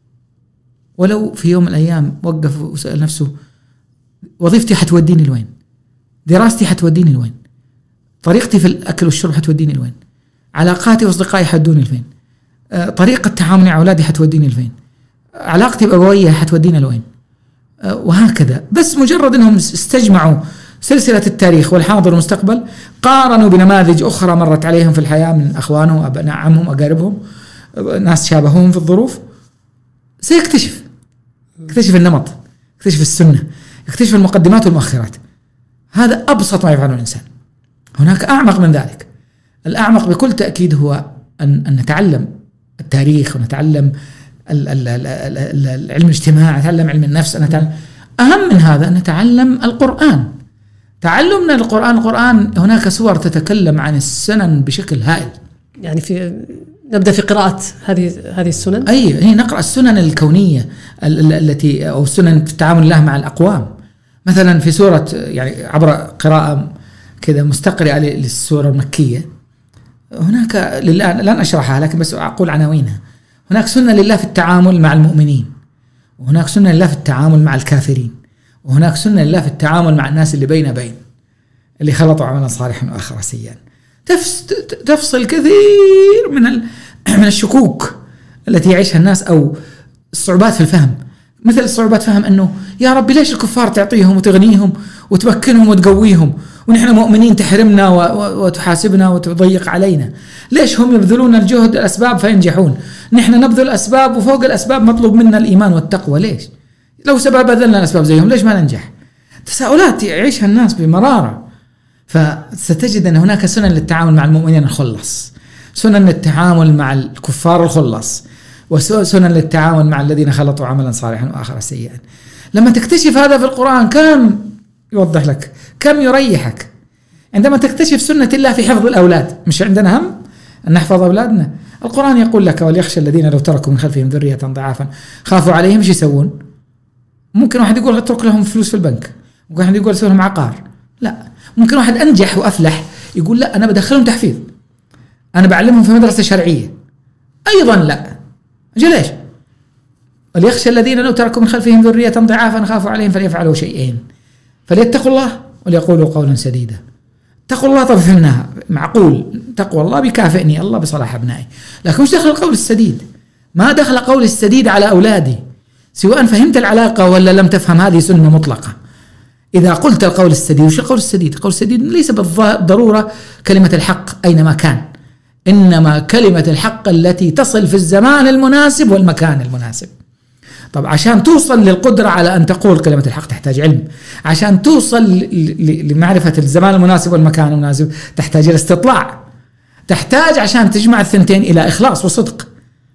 ولو في يوم من الأيام وقف وسأل نفسه وظيفتي حتوديني لوين، دراستي حتوديني لوين، طريقتي في الأكل والشرب حتوديني لوين، علاقاتي واصدقائي حتودوني لوين، طريقة تعاملي مع أولادي حتوديني لوين، علاقتي بأبوية حتودينا لوين، وهكذا. بس مجرد أنهم استجمعوا سلسلة التاريخ والحاضر والمستقبل، قارنوا بنماذج أخرى مرت عليهم في الحياة من أخوانهم أبناء عمهم أقاربهم ناس شابههم في الظروف، سيكتشف يكتشف النمط، يكتشف السنة، يكتشف المقدمات والمؤخرات. هذا أبسط ما يفعله الإنسان. هناك أعمق من ذلك. الأعمق بكل تأكيد هو أن, أن نتعلم التاريخ ونتعلم العلم الاجتماع، نتعلم علم النفس، نتعلم. أهم من هذا أن نتعلم القرآن. تعلمنا القرآن القرآن هناك سور تتكلم عن السنن بشكل هائل. يعني في نبدأ في قراءة هذه هذه السنن. أي هي نقرأ السنن الكونية التي أو السنن في التعامل الله مع الأقوام. مثلا في سورة يعني عبر قراءة كذا مستقرئة للسورة المكية، هناك لله لن أشرحها لكن بس أقول عناوينها. هناك سنة لله في التعامل مع المؤمنين، وهناك سنة لله في التعامل مع الكافرين، وهناك سنة لله في التعامل مع الناس اللي بين بين اللي خلطوا عملا صالحا وآخر سيئا. تفصل كثير من من الشكوك التي يعيشها الناس أو الصعوبات في الفهم. مثل الصعوبات فهم أنه يا رب ليش الكفار تعطيهم وتغنيهم وتمكنهم وتقويهم ونحن مؤمنين تحرمنا وتحاسبنا وتضيق علينا؟ ليش هم يبذلون الجهد الأسباب فينجحون، نحن نبذل أسباب وفوق الأسباب مطلوب منا الإيمان والتقوى؟ ليش؟ لو سبب بذلنا الأسباب زيهم ليش ما ننجح؟ تساؤلات يعيشها الناس بمرارة. فستجد أن هناك سنن للتعامل مع المؤمنين الخلص، سنن للتعامل مع الكفار الخلص، وسنن للتعامل مع الذين خلطوا عملا صالحا وآخر سيئا. لما تكتشف هذا في القرآن كم يوضح لك، كم يريحك. عندما تكتشف سنة الله في حفظ الأولاد، مش عندنا هم أن نحفظ أولادنا؟ القرآن يقول لك وليخشى الذين لو تركوا من خلفهم ذرية ضعافا خافوا عليهم، ايش يسوون؟ ممكن واحد يقول اترك لهم فلوس في البنك، ممكن واحد يقول سوي لهم عقار، لا. ممكن واحد أنجح وأفلح يقول لا أنا بدخلهم تحفيظ، أنا بعلمهم في مدرسة شرعية، أيضا لا. أجل ليش؟ وليخشى الذين لو تركوا من خلفهم ذرية ضعافا خافوا عليهم فليفعلوا شيئين، فليتقوا الله وليقولوا قولا سديدا. تقوى الله طب فهمناها، معقول تقوى الله بيكافئني الله بصلاح أبنائي، لكن مش دخل القول السديد. ما دخل قول السديد على أولادي، سواء فهمت العلاقة ولا لم تفهم، هذه سنة مطلقة. إذا قلت القول السديد، وش القول السديد؟ القول السديد ليس بالضرورة كلمة الحق أينما كان، إنما كلمة الحق التي تصل في الزمان المناسب والمكان المناسب. طب عشان توصل للقدرة على أن تقول كلمة الحق تحتاج علم، عشان توصل لمعرفة الزمان المناسب والمكان المناسب تحتاج إلى استطلاع، تحتاج عشان تجمع الثنتين إلى إخلاص وصدق.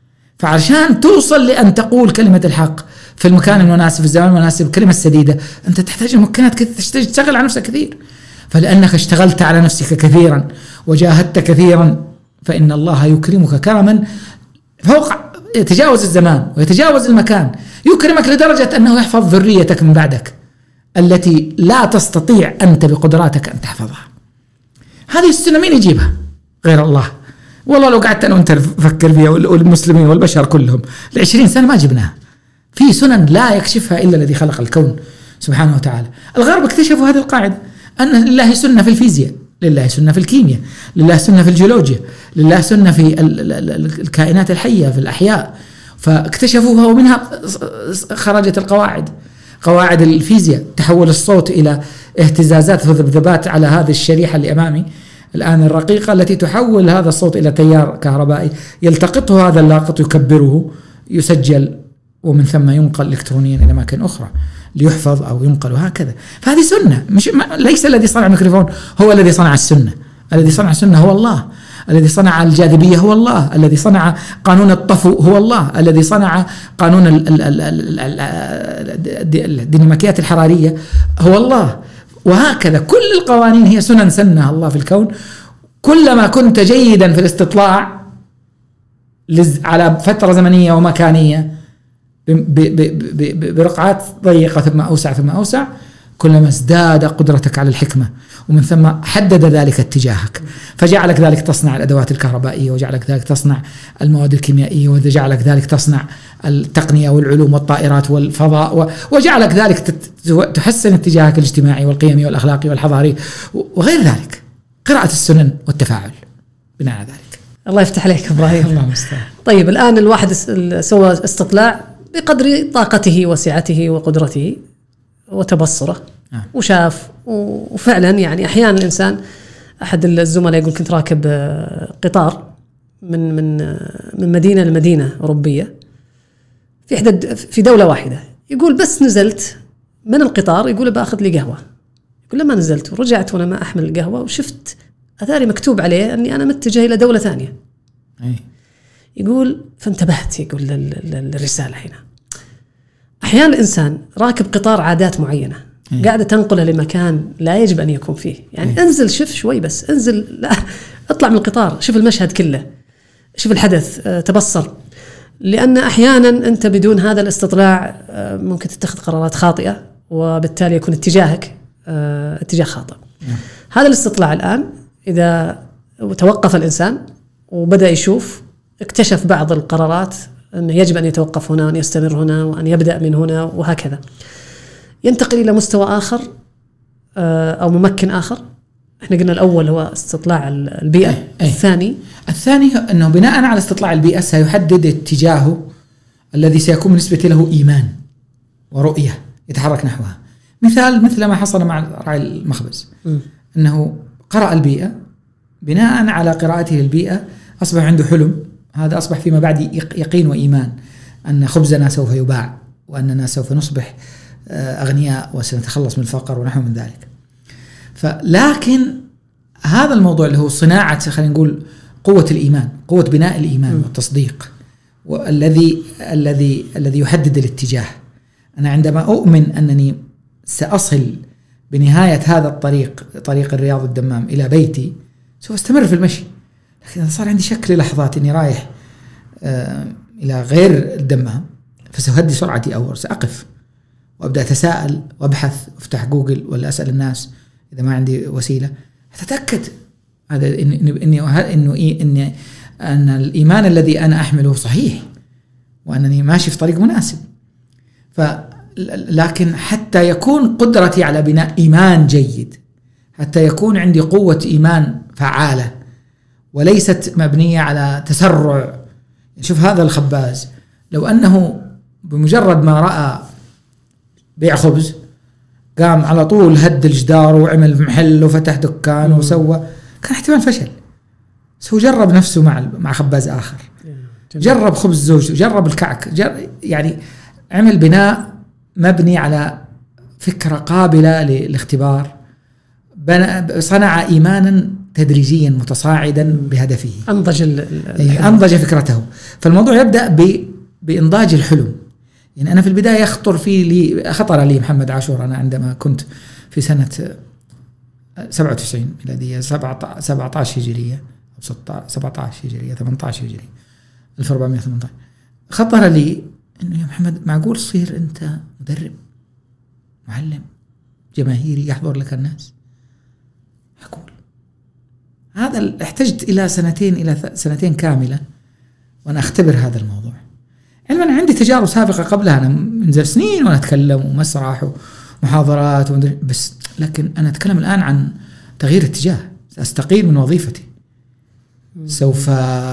فعشان توصل لأن تقول كلمة الحق في المكان المناسب في الزمان المناسب كلمة سديدة، أنت تحتاج مكانات كثير، تحتاج تشتغل على نفسك كثير. فلأنك اشتغلت على نفسك كثيرا وجاهدت كثيرا فإن الله يكرمك كرما فوق يتجاوز الزمان ويتجاوز المكان، يكرمك لدرجة أنه يحفظ ذريتك من بعدك التي لا تستطيع أنت بقدراتك أن تحفظها. هذه السنة مين يجيبها غير الله؟ والله لو قعدت أنا وأنت نفكر فيها والمسلمين والبشر كلهم لعشرين سنة ما جبناها. في سنن لا يكشفها إلا الذي خلق الكون سبحانه وتعالى. الغرب اكتشفوا هذه القاعدة، أن لله سنة في الفيزياء، لله سنة في الكيمياء، لله سنة في الجيولوجيا، لله سنة في الكائنات الحية في الأحياء، فاكتشفوها ومنها خرجت القواعد، قواعد الفيزياء، تحول الصوت إلى اهتزازات وذبذبات على هذه الشريحة اللي أمامي الآن الرقيقة التي تحول هذا الصوت إلى تيار كهربائي يلتقطه هذا اللاقط يكبره يسجل ومن ثم ينقل إلكترونيا إلى أماكن أخرى ليحفظ أو ينقل وهكذا. فهذه سنة، مش ليس الذي صنع الميكروفون هو الذي صنع السنة، الذي صنع السنة هو الله، الذي صنع الجاذبية هو الله، الذي صنع قانون الطفو هو الله، الذي صنع قانون الديناميكيات الحرارية هو الله، وهكذا كل القوانين هي سنن سنها الله في الكون. كلما كنت جيدا في الاستطلاع على فترة زمنية ومكانية برقعات ضيقة ثم أوسع ثم أوسع، كلما ازداد قدرتك على الحكمة، ومن ثم حدد ذلك اتجاهك، فجعلك ذلك تصنع الأدوات الكهربائية، وجعلك ذلك تصنع المواد الكيميائية، وجعلك ذلك تصنع التقنية والعلوم والطائرات والفضاء، وجعلك ذلك تحسن اتجاهك الاجتماعي والقيمي والأخلاقي والحضاري وغير ذلك. قراءة السنن والتفاعل بناء على ذلك. الله يفتح عليك إبراهيم. الله مستعان. طيب الآن الواحد سوى استطلاع بقدر طاقته وسعته وقدرته وتبصره آه. وشاف، وفعلا يعني أحيانا الإنسان، أحد الزملاء يقول كنت راكب قطار من من من مدينة لمدينة أوروبية في إحدى في دولة واحدة، يقول بس نزلت من القطار يقول بأخذ لي قهوة، يقول لما نزلت ورجعت وأنا ما أحمل القهوة وشفت أثاري مكتوب عليه أني أنا متجه إلى دولة ثانية. أي. يقول فانتبهت، يقول للرسالة هنا أحيانا الإنسان راكب قطار عادات معينة أي. قاعدة تنقله لمكان لا يجب أن يكون فيه، يعني أي. انزل شوف شوي بس، انزل لا اطلع من القطار شوف المشهد كله، شوف الحدث، تبصر، لأن أحيانا أنت بدون هذا الاستطلاع ممكن تتخذ قرارات خاطئة وبالتالي يكون اتجاهك اتجاه خاطئ. أي. هذا الاستطلاع الآن إذا توقف الإنسان وبدأ يشوف، اكتشف بعض القرارات أنه يجب أن يتوقف هنا وأن يستمر هنا وأن يبدأ من هنا وهكذا، ينتقل إلى مستوى آخر أو ممكن آخر. إحنا قلنا الأول هو استطلاع البيئة. أي. أي. الثاني الثاني أنه بناء على استطلاع البيئة سيحدد اتجاهه الذي سيكون بالنسبة له إيمان ورؤية يتحرك نحوها. مثال مثل ما حصل مع راعي المخبز. م. أنه قرأ البيئة، بناء على قراءته البيئة أصبح عنده حلم، هذا أصبح فيما بعد يقين وإيمان أن خبزنا سوف يباع، وأننا سوف نصبح أغنياء وسنتخلص من الفقر ونحو من ذلك. فلكن هذا الموضوع اللي هو صناعة، خلينا نقول قوة الإيمان، قوة بناء الإيمان والتصديق، والذي الذي الذي يحدد الاتجاه. أنا عندما أؤمن أنني سأصل بنهاية هذا الطريق، طريق الرياض الدمام، إلى بيتي، سوف أستمر في المشي. لكن إذا صار عندي شك للحظات إني رايح آه إلى غير الدمام، فسأهدي سرعتي أو سأقف وأبدأ أتساءل وأبحث وأفتح جوجل ولا أسأل الناس إذا ما عندي وسيلة، أتأكد هذا إن إني إنه إيه إن أن الإيمان الذي أنا أحمله صحيح، وأنني ماشي في طريق مناسب. ف لكن حتى يكون قدرتي على بناء إيمان جيد، حتى يكون عندي قوة إيمان فعالة وليست مبنية على تسرع. شوف هذا الخباز، لو أنه بمجرد ما رأى بيع خبز قام على طول هد الجدار وعمل محل وفتح دكان وسوى، كان احتمال فشل. سو جرب نفسه مع مع خباز آخر، جرب خبز زوجته، جرب الكعك، جرب يعني عمل بناء مبني على فكرة قابلة للاختبار، صنع إيمانا تدريجيا متصاعدا بهدفه، أنضج أنضج فكرته. فالموضوع يبدأ بإنضاج الحلم. يعني أنا في البداية يخطر في لي خطر لي محمد عاشور، أنا عندما كنت في سنة سبعة وتسعين ميلادية، سبعة عشر هجرية أو سبعة عشر هجرية، ثمانية عشر هجرية، ألف وأربعمائة وثمانية عشر، خطر لي إنه يا محمد معقول تصير أنت مدرب معلم جماهيري يحضر لك الناس؟ أقول هذا احتجت إلى سنتين إلى سنتين كاملة وأنا أختبر هذا الموضوع. علما أنا عندي تجارب سابقة قبلها، أنا منذ سنين وأنا أتكلم ومسرح ومحاضرات بس، لكن أنا أتكلم الآن عن تغيير اتجاه. سأستقيل من وظيفتي، سوف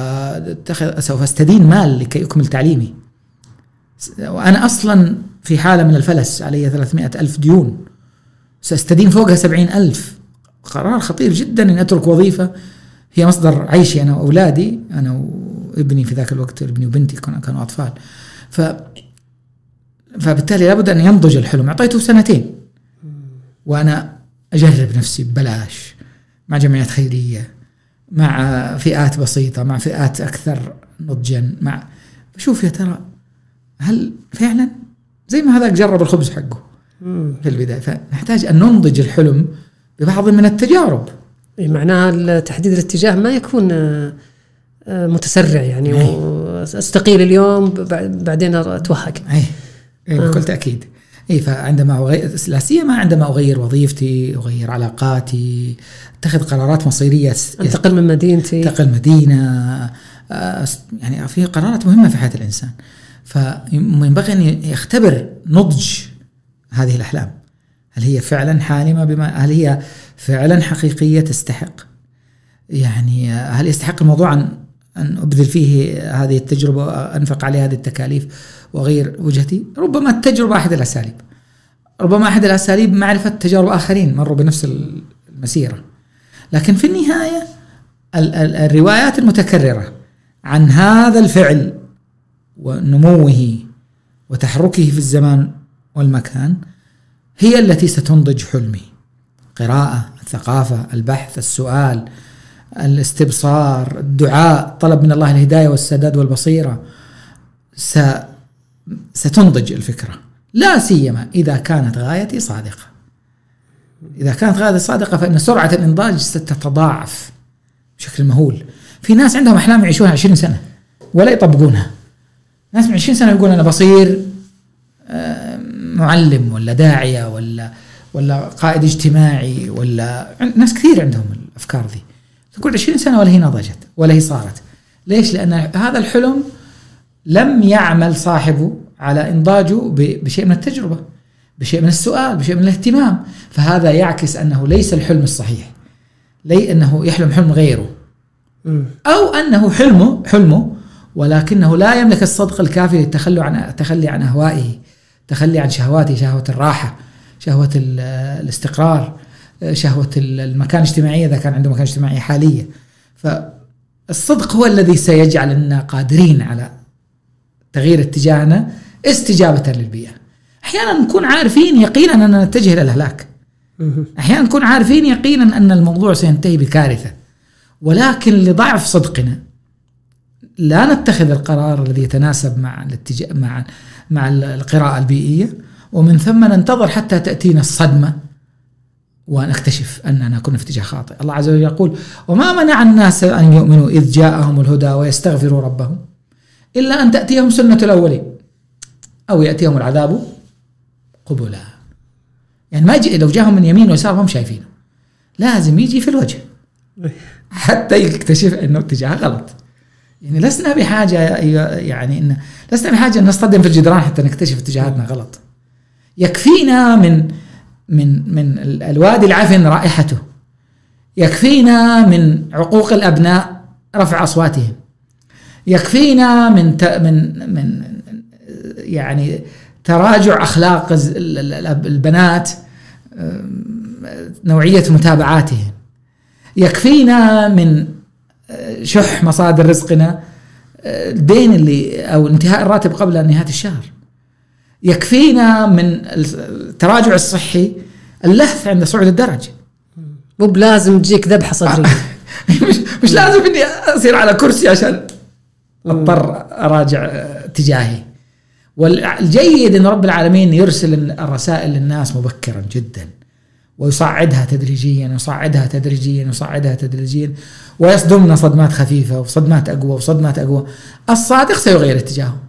سوف أستدين مال لكي أكمل تعليمي، وأنا أصلا في حالة من الفلس، علي ثلاثمائة ألف ديون، سأستدين فوقها سبعين ألف. قرار خطير جدا أن أترك وظيفة هي مصدر عيشي أنا وأولادي، أنا وابني في ذاك الوقت، ابني وبنتي كانوا أطفال. ف فبالتالي لابد أن ينضج الحلم. أعطيته سنتين وأنا أجرب نفسي ببلاش مع جمعيات خيرية، مع فئات بسيطة، مع فئات أكثر نضجا، مع بشوف يا ترى هل فعلا زي ما هذاك جرب الخبز حقه في البداية. فنحتاج أن ننضج الحلم ببعض من التجارب. معناها تحديد الاتجاه ما يكون متسرع، يعني واستقيل اليوم بعدين اتوهق. اي اي بكل تاكيد. اي فعندما أغير، لا سيما عندما اغير وظيفتي، اغير علاقاتي، اتخذ قرارات مصيريه، انتقل من مدينتي، انتقل مدينه، يعني في قرارات مهمه في حياه الانسان. فينبغي ان يختبر نضج هذه الاحلام، هل هي فعلا حالمه بما، هل هي فعلا حقيقيه تستحق، يعني هل يستحق الموضوع أن أن أبذل فيه هذه التجربة، أنفق عليه هذه التكاليف وغير وجهتي. ربما التجربة أحد الأساليب، ربما أحد الأساليب معرفة تجارب آخرين مروا بنفس المسيرة. لكن في النهاية الروايات المتكررة عن هذا الفعل ونموه وتحركه في الزمان والمكان هي التي ستنضج حلمي. قراءة، الثقافة، البحث، السؤال، الاستبصار، الدعاء، طلب من الله الهداية والسداد والبصيرة، ستنضج الفكرة. لا سيما إذا كانت غايتي صادقة. إذا كانت غايتي صادقة فإن سرعة الإنضاج ستتضاعف بشكل مهول. في ناس عندهم أحلام يعيشونها عشرين سنة ولا يطبقونها. ناس من عشرين سنة يقول أنا بصير معلم ولا داعية ولا ولا قائد اجتماعي، ولا ناس كثير عندهم الأفكار ذي. تقول عشرين سنة ولا هي نضجت ولا هي صارت. ليش؟ لأن هذا الحلم لم يعمل صاحبه على إنضاجه بشيء من التجربة، بشيء من السؤال، بشيء من الاهتمام. فهذا يعكس أنه ليس الحلم الصحيح، لي أنه يحلم حلم غيره، أو أنه حلمه حلمه ولكنه لا يملك الصدق الكافي للتخلي عن التخلي عن أهوائه، تخلي عن شهواته، شهوة الراحة، شهوة الاستقرار، شهوة المكان الاجتماعي إذا كان عنده مكان اجتماعي حالية. فالصدق هو الذي سيجعلنا قادرين على تغيير اتجاهنا استجابة للبيئة. أحيانا نكون عارفين يقينا أننا نتجه إلى الهلاك، أحيانا نكون عارفين يقينا أن الموضوع سينتهي بكارثة، ولكن لضعف صدقنا لا نتخذ القرار الذي يتناسب مع الاتجاه مع مع القراءة البيئية، ومن ثم ننتظر حتى تأتينا الصدمة ونكتشف أننا كنا في اتجاه خاطئ. الله عز وجل يقول: وما منع الناس أن يؤمنوا إذ جاءهم الهدى ويستغفروا ربهم إلا أن تأتيهم سنة الأولين أو يأتيهم العذاب قبلا. يعني ما يجي، لو جاهم من يمين ويسار هم شايفينه، لازم يجي في الوجه حتى يكتشف أنه اتجاه غلط. يعني لسنا بحاجة يعني إن لسنا بحاجة أن نصطدم في الجدران حتى نكتشف اتجاهاتنا غلط. يكفينا من من من الوادي العفن رائحته، يكفينا من عقوق الأبناء رفع أصواتهم، يكفينا من من من يعني تراجع أخلاق البنات، نوعية متابعاتهم، يكفينا من شح مصادر رزقنا، الدين اللي أو انتهاء الراتب قبل نهاية الشهر، يكفينا من التراجع الصحي اللهث عند صعود الدرج. مو بلازم تجيك ذبحة صدرية مش, مش لازم إني أصير على كرسي عشان أضطر أراجع اتجاهي. والجيد أن رب العالمين يرسل الرسائل للناس مبكرا جدا ويصعدها تدريجيا ويصعدها تدريجيا ويصعدها تدريجيا ويصدمنا صدمات خفيفة وصدمات أقوى وصدمات أقوى. الصادق سيغير اتجاهه،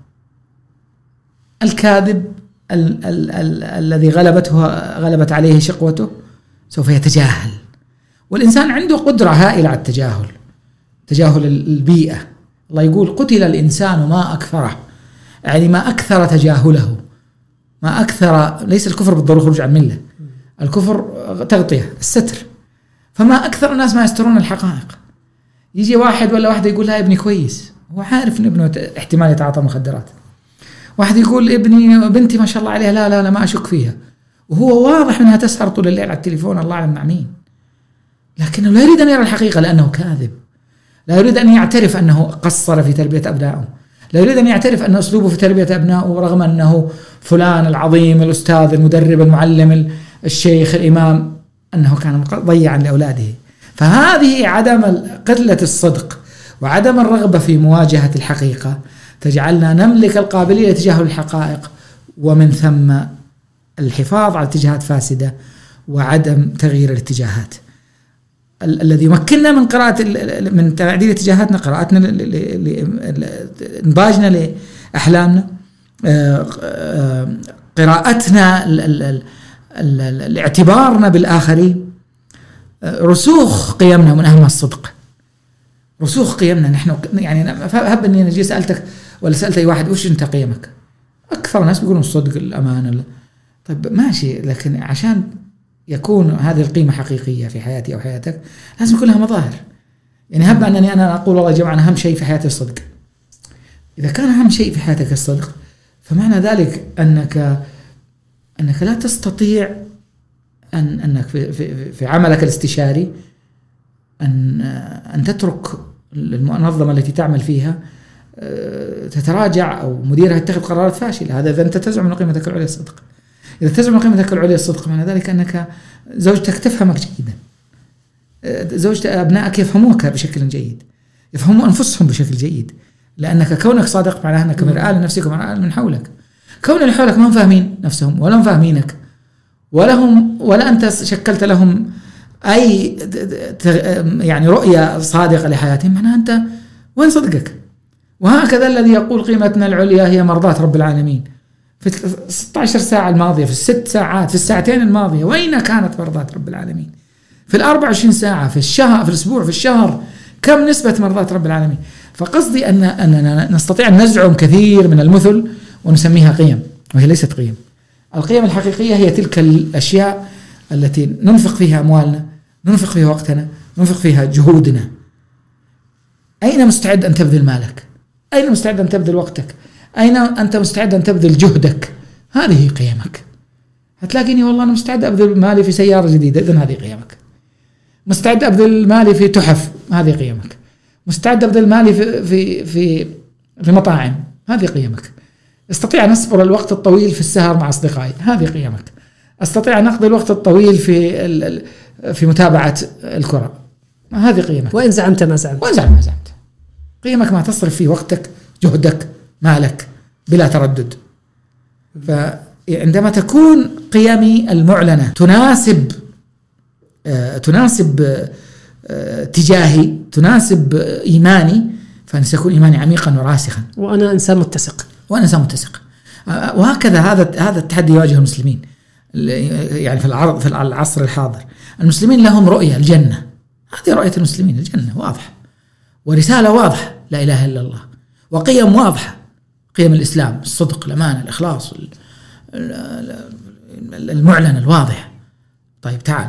الكاذب ال- ال- ال- الذي غلبته غلبت عليه شقوته سوف يتجاهل. والإنسان عنده قدرة هائلة على التجاهل، تجاهل البيئة. الله يقول: قتل الإنسان ما أكثره، يعني ما أكثر تجاهله، ما أكثر. ليس الكفر بالضرورة خروج عن ملة، الكفر تغطية الستر. فما أكثر الناس ما يسترون الحقائق. يجي واحد ولا واحدة يقول: لا ابني كويس، هو عارف إن ابنه احتمال يتعاطى مخدرات. واحد يقول: ابني بنتي ما شاء الله عليها، لا لا لا ما أشك فيها، وهو واضح أنها تسهر طول الليل على التليفون، الله أعلم مع مين. لكنه لا يريد أن يرى الحقيقة لأنه كاذب، لا يريد أن يعترف أنه قصر في تربية أبنائه، لا يريد أن يعترف أن أسلوبه في تربية أبنائه رغم أنه فلان العظيم الأستاذ المدرب المعلم الشيخ الإمام أنه كان ضيعا لأولاده. فهذه عدم قلة الصدق وعدم الرغبة في مواجهة الحقيقة تجعلنا نملك القابلية لتجاهل الحقائق، ومن ثم الحفاظ على اتجاهات فاسدة وعدم تغيير الاتجاهات. ال- الذي يمكننا من قراءة من تعديل اتجاهاتنا، قراءتنا انضاجنا لأحلامنا، قراءتنا، الاعتبارنا بالآخرين، رسوخ قيمنا. من أهم الصدق رسوخ قيمنا. نحن يعني هب أني نجي سألتك ولا سألت أي واحد: وش أنت قيمك؟ أكثر الناس بيقولون الصدق، الأمانة. طيب ماشي، لكن عشان يكون هذه القيمة حقيقية في حياتي أو حياتك لازم يكون لها مظاهر. يعني هب أنني أنا أقول: والله يا جماعة أهم شيء في حياتي الصدق. إذا كان أهم شيء في حياتك الصدق، فمعنى ذلك أنك أنك لا تستطيع أن أنك في في في عملك الاستشاري أن أن تترك المنظمة التي تعمل فيها تتراجع أو مديرها يتخذ قرارات فاشلة. هذا إذا أنت تزعم أن قيمتك العليا الصدق. إذا تزعم أن قيمتك العليا الصدق معنى ذلك أنك زوجتك تفهمك جيدا، زوجتك أبنائك يفهموك بشكل جيد، يفهموا أنفسهم بشكل جيد، لأنك كونك صادق معناه أنك مرآة لنفسك ومرآة من حولك. كون اللي حولك ما فاهمين نفسهم ولا فاهمينك ولا هم ولا أنت شكلت لهم أي يعني رؤية صادقة لحياتهم، معناه أنت وين صدقك؟ وهكذا الذي يقول قيمتنا العليا هي مرضاة رب العالمين، في ستة عشر ساعة الماضية، في الست ساعات، في الساعتين الماضية، وين كانت مرضاة رب العالمين؟ في الأربع وعشرين ساعة، في الشهر، في الأسبوع، في الشهر، كم نسبة مرضاة رب العالمين؟ فقصدي أن أننا نستطيع أن نزعم كثير من المثل ونسميها قيم، وهي ليست قيم. القيم الحقيقية هي تلك الأشياء التي ننفق فيها أموالنا، ننفق فيها وقتنا، ننفق فيها جهودنا. أين مستعد أن تبذل مالك؟ أين مستعد أن تبذل وقتك؟ أين أنت مستعد أن تبذل جهدك؟ هذه قيمك، هتلاقيني والله أنا مستعد أبذل مالي في سيارة جديدة، إذن هذه قيمك. مستعد أبذل مالي في تحف، هذه قيمك. مستعد أبذل مالي في في في في مطاعم، هذه قيمك. استطيع أن أصبر الوقت الطويل في السهر مع أصدقائي، هذه قيمك. استطيع أن أقضي الوقت الطويل في في متابعة الكرة، هذه قيمك. وإن زعمت ما زعمت، وإن زعمت ما زعمت. قيمك ما تصرف فيه وقتك، جهدك، مالك بلا تردد. فعندما تكون قيمي المعلنة تناسب آه تناسب آه تجاهي، تناسب آه إيماني، فأنا سيكون إيماني عميقا وراسخا، وأنا إنسان متسق وأنا إنسان متسق. آه وهكذا هذا هذا التحدي يواجه المسلمين يعني في العرض في العصر الحاضر. المسلمين لهم رؤية الجنة، هذه رؤية المسلمين، الجنة واضحة، ورسالة واضحة لا إله إلا الله، وقيم واضحة، قيم الإسلام، الصدق، الأمانة، الإخلاص، المعلن الواضح. طيب تعال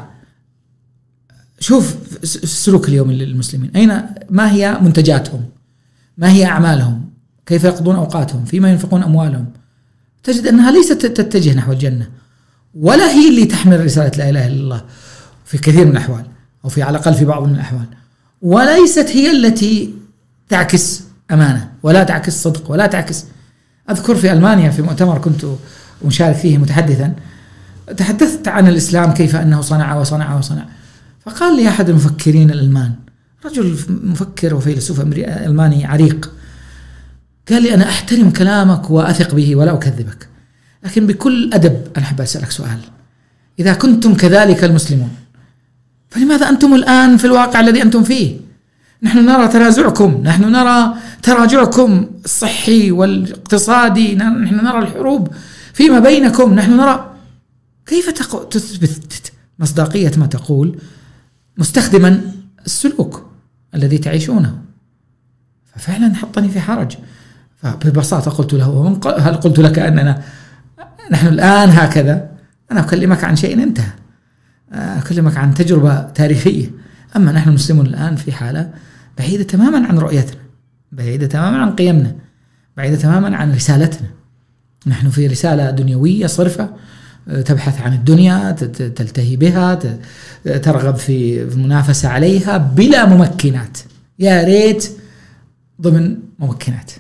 شوف السلوك اليوم للمسلمين، أين ما هي منتجاتهم، ما هي أعمالهم، كيف يقضون أوقاتهم، فيما ينفقون أموالهم. تجد أنها ليست تتجه نحو الجنة، ولا هي اللي تحمل رسالة لا إله إلا الله في كثير من الأحوال، أو في على الأقل في بعض من الأحوال، وليست هي التي تعكس أمانة، ولا تعكس صدق، ولا تعكس. أذكر في ألمانيا في مؤتمر كنت مشارك فيه متحدثا، تحدثت عن الإسلام كيف أنه صنع وصنع وصنع. فقال لي أحد المفكرين الألمان، رجل مفكر وفيلسوف ألماني عريق، قال لي أنا أحترم كلامك وأثق به ولا أكذبك، لكن بكل أدب أنا أحب أسألك سؤال: إذا كنتم كذلك المسلمون، فلماذا أنتم الآن في الواقع الذي أنتم فيه؟ نحن نرى تنازعكم، نحن نرى تراجعكم الصحي والاقتصادي، نحن نرى الحروب فيما بينكم، نحن نرى كيف تثبت مصداقية ما تقول مستخدما السلوك الذي تعيشونه. ففعلا حطني في حرج. فببساطة قلت له: هل قلت لك أننا نحن الآن هكذا؟ أنا أكلمك عن شيء انتهى، أكلمك عن تجربة تاريخية. أما نحن المسلمون الآن في حالة بعيدة تماما عن رؤيتنا، بعيدة تماما عن قيمنا، بعيدة تماما عن رسالتنا. نحن في رسالة دنيوية صرفة، تبحث عن الدنيا، تلتهي بها، ترغب في المنافسة عليها بلا ممكنات، يا ريت ضمن ممكنات.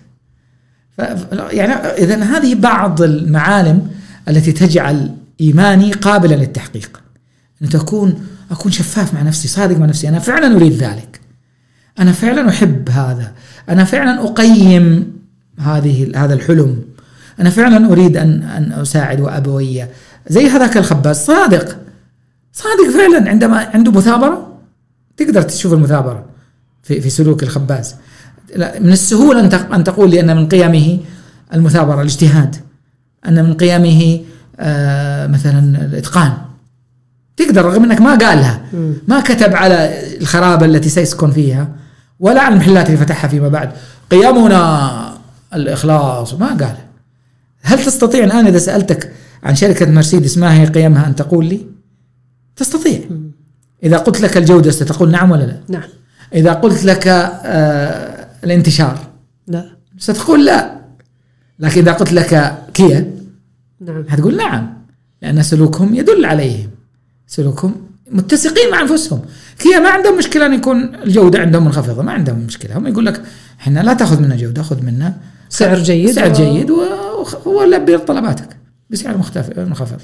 يعني إذن هذه بعض المعالم التي تجعل إيماني قابلا للتحقيق، أن تكون أكون شفاف مع نفسي، صادق مع نفسي، أنا فعلا أريد ذلك، أنا فعلا أحب هذا، أنا فعلا أقيم هذه هذا الحلم، أنا فعلا أريد أن أن أساعد وأبوي. زي هذاك الخباز صادق صادق فعلا، عندما عنده مثابرة تقدر تشوف المثابرة في في سلوك الخباز. من السهولة أن تقول لي أن من قيمه المثابرة، الاجتهاد، أن من قيمه آه مثلا الإتقان، تقدر رغم أنك ما قالها، ما كتب على الخرابة التي سيسكن فيها ولا على المحلات اللي فتحها فيما بعد قيمنا الإخلاص، ما قال. هل تستطيع الآن إذا سألتك عن شركة مرسيدس ما هي قيمها أن تقول لي؟ تستطيع. إذا قلت لك الجودة ستقول نعم ولا لا؟ نعم. إذا قلت لك آه الانتشار لا، ستقول لا. لكن إذا قلت لك كيا نعم هتقول نعم، لأن سلوكهم يدل عليهم، سلوكهم متسقين مع أنفسهم. كيا ما عندهم مشكلة أن يكون الجودة عندهم منخفضة، ما عندهم مشكلة، هم يقول لك إحنا لا تأخذ منا جودة، أخذ منا سعر جيد، سعر جيد وهو لبي طلباتك بسعر منخفض،